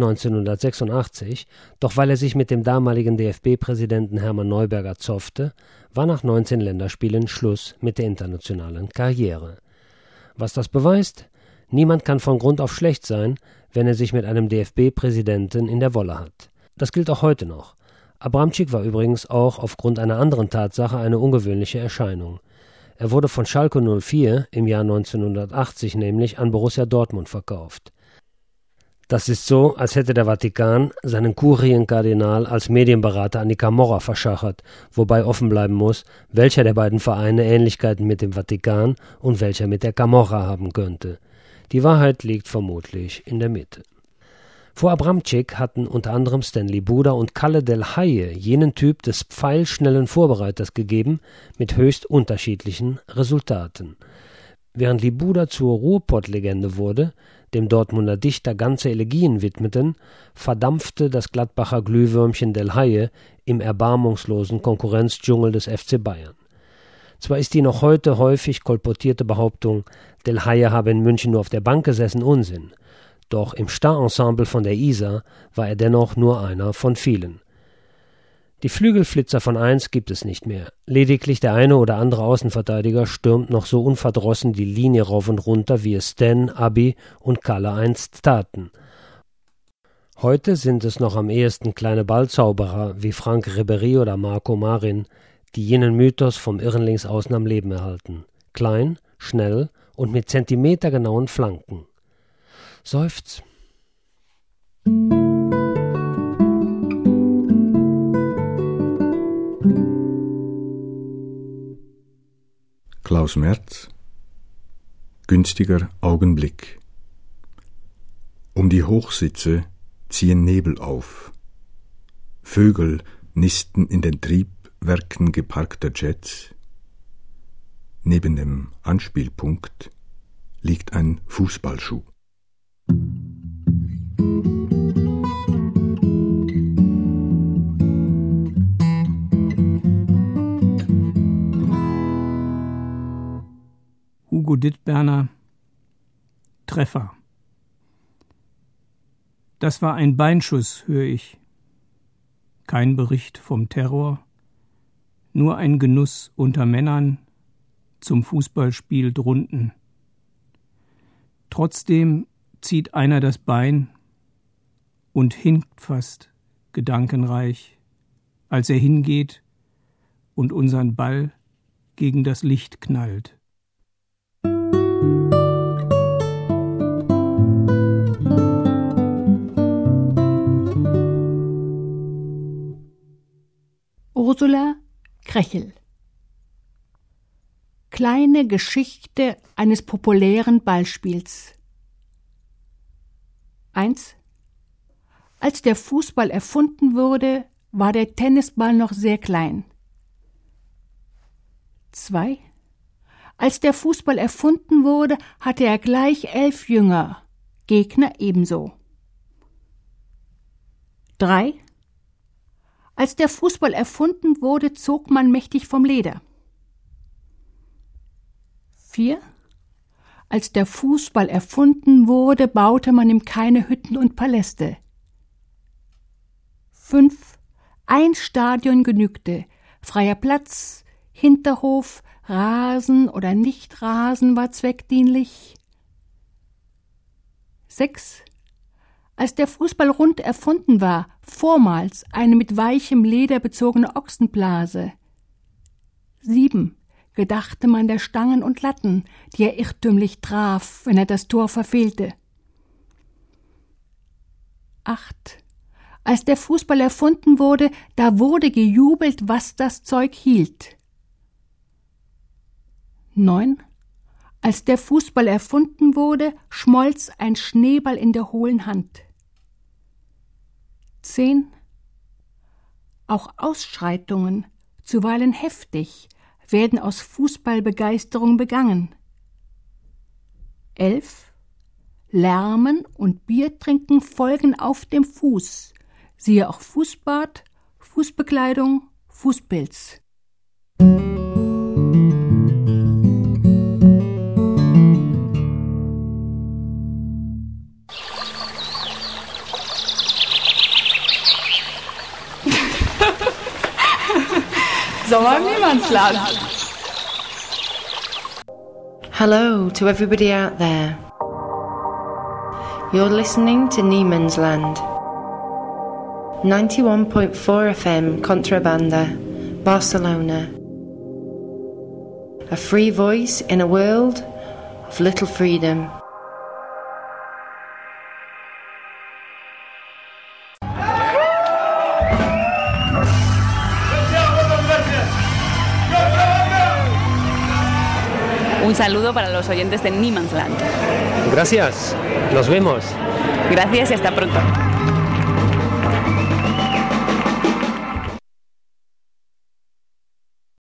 1986, doch weil er sich mit dem damaligen DFB-Präsidenten Hermann Neuberger zoffte, war nach 19 Länderspielen Schluss mit der internationalen Karriere. Was das beweist? Niemand kann von Grund auf schlecht sein, wenn er sich mit einem DFB-Präsidenten in der Wolle hat. Das gilt auch heute noch. Abramczyk war übrigens auch aufgrund einer anderen Tatsache eine ungewöhnliche Erscheinung. Er wurde von Schalke 04 im Jahr 1980 nämlich an Borussia Dortmund verkauft. Das ist so, als hätte der Vatikan seinen Kurienkardinal als Medienberater an die Camorra verschachert, wobei offen bleiben muss, welcher der beiden Vereine Ähnlichkeiten mit dem Vatikan und welcher mit der Camorra haben könnte. Die Wahrheit liegt vermutlich in der Mitte. Vor Abramczyk hatten unter anderem Stanley Buda und Kalle Del Haie jenen Typ des pfeilschnellen Vorbereiters gegeben, mit höchst unterschiedlichen Resultaten. Während Libuda zur Ruhrpott-Legende wurde, dem Dortmunder Dichter ganze Elegien widmeten, verdampfte das Gladbacher Glühwürmchen Del Haie im erbarmungslosen Konkurrenzdschungel des FC Bayern. Zwar ist die noch heute häufig kolportierte Behauptung, Del Haie habe in München nur auf der Bank gesessen, Unsinn. Doch im Starensemble von der Isar war er dennoch nur einer von vielen. Die Flügelflitzer von einst gibt es nicht mehr. Lediglich der eine oder andere Außenverteidiger stürmt noch so unverdrossen die Linie rauf und runter, wie es Stan, Abi und Kalle einst taten. Heute sind es noch am ehesten kleine Ballzauberer wie Frank Ribéry oder Marco Marin, die jenen Mythos vom irren Linksaußen am Leben erhalten. Klein, schnell und mit zentimetergenauen Flanken. Seufz. Klaus Merz. Günstiger Augenblick. Um die Hochsitze ziehen Nebel auf. Vögel nisten in den Triebwerken geparkter Jets. Neben dem Anspielpunkt liegt ein Fußballschuh. Hugo Dittberner, Treffer. Das war ein Beinschuss, höre ich. Kein Bericht vom Terror, nur ein Genuss unter Männern zum Fußballspiel drunten. Trotzdem zieht einer das Bein und hinkt fast gedankenreich als er hingeht und unseren Ball gegen das Licht knallt. Ursula Krechel. Kleine Geschichte eines populären Ballspiels. 1. Als der Fußball erfunden wurde, war der Tennisball noch sehr klein. 2. Als der Fußball erfunden wurde, hatte er gleich 11 Jünger, Gegner ebenso. 3. Als der Fußball erfunden wurde, zog man mächtig vom Leder. 4. Als der Fußball erfunden wurde, baute man ihm keine Hütten und Paläste. 5. Ein Stadion genügte. Freier Platz, Hinterhof, Rasen oder Nicht-Rasen war zweckdienlich. 6. Als der Fußball rund erfunden war, vormals eine mit weichem Leder bezogene Ochsenblase. 7. Gedachte man der Stangen und Latten, die er irrtümlich traf, wenn er das Tor verfehlte. 8. Als der Fußball erfunden wurde, da wurde gejubelt, was das Zeug hielt. 9. Als der Fußball erfunden wurde, schmolz ein Schneeball in der hohlen Hand. 10. Auch Ausschreitungen, zuweilen heftig, werden aus Fußballbegeisterung begangen. 11. Lärmen und Biertrinken folgen auf dem Fuß. Siehe auch Fußbad, Fußbekleidung, Fußpilz. Sommer im Niemandsland. Hello to everybody out there. You're listening to Niemandsland. 91.4 FM Contrabanda, Barcelona. A free voice in a world of little freedom. Un saludo para los oyentes de Niemandsland. Gracias, nos vemos. Gracias y hasta pronto.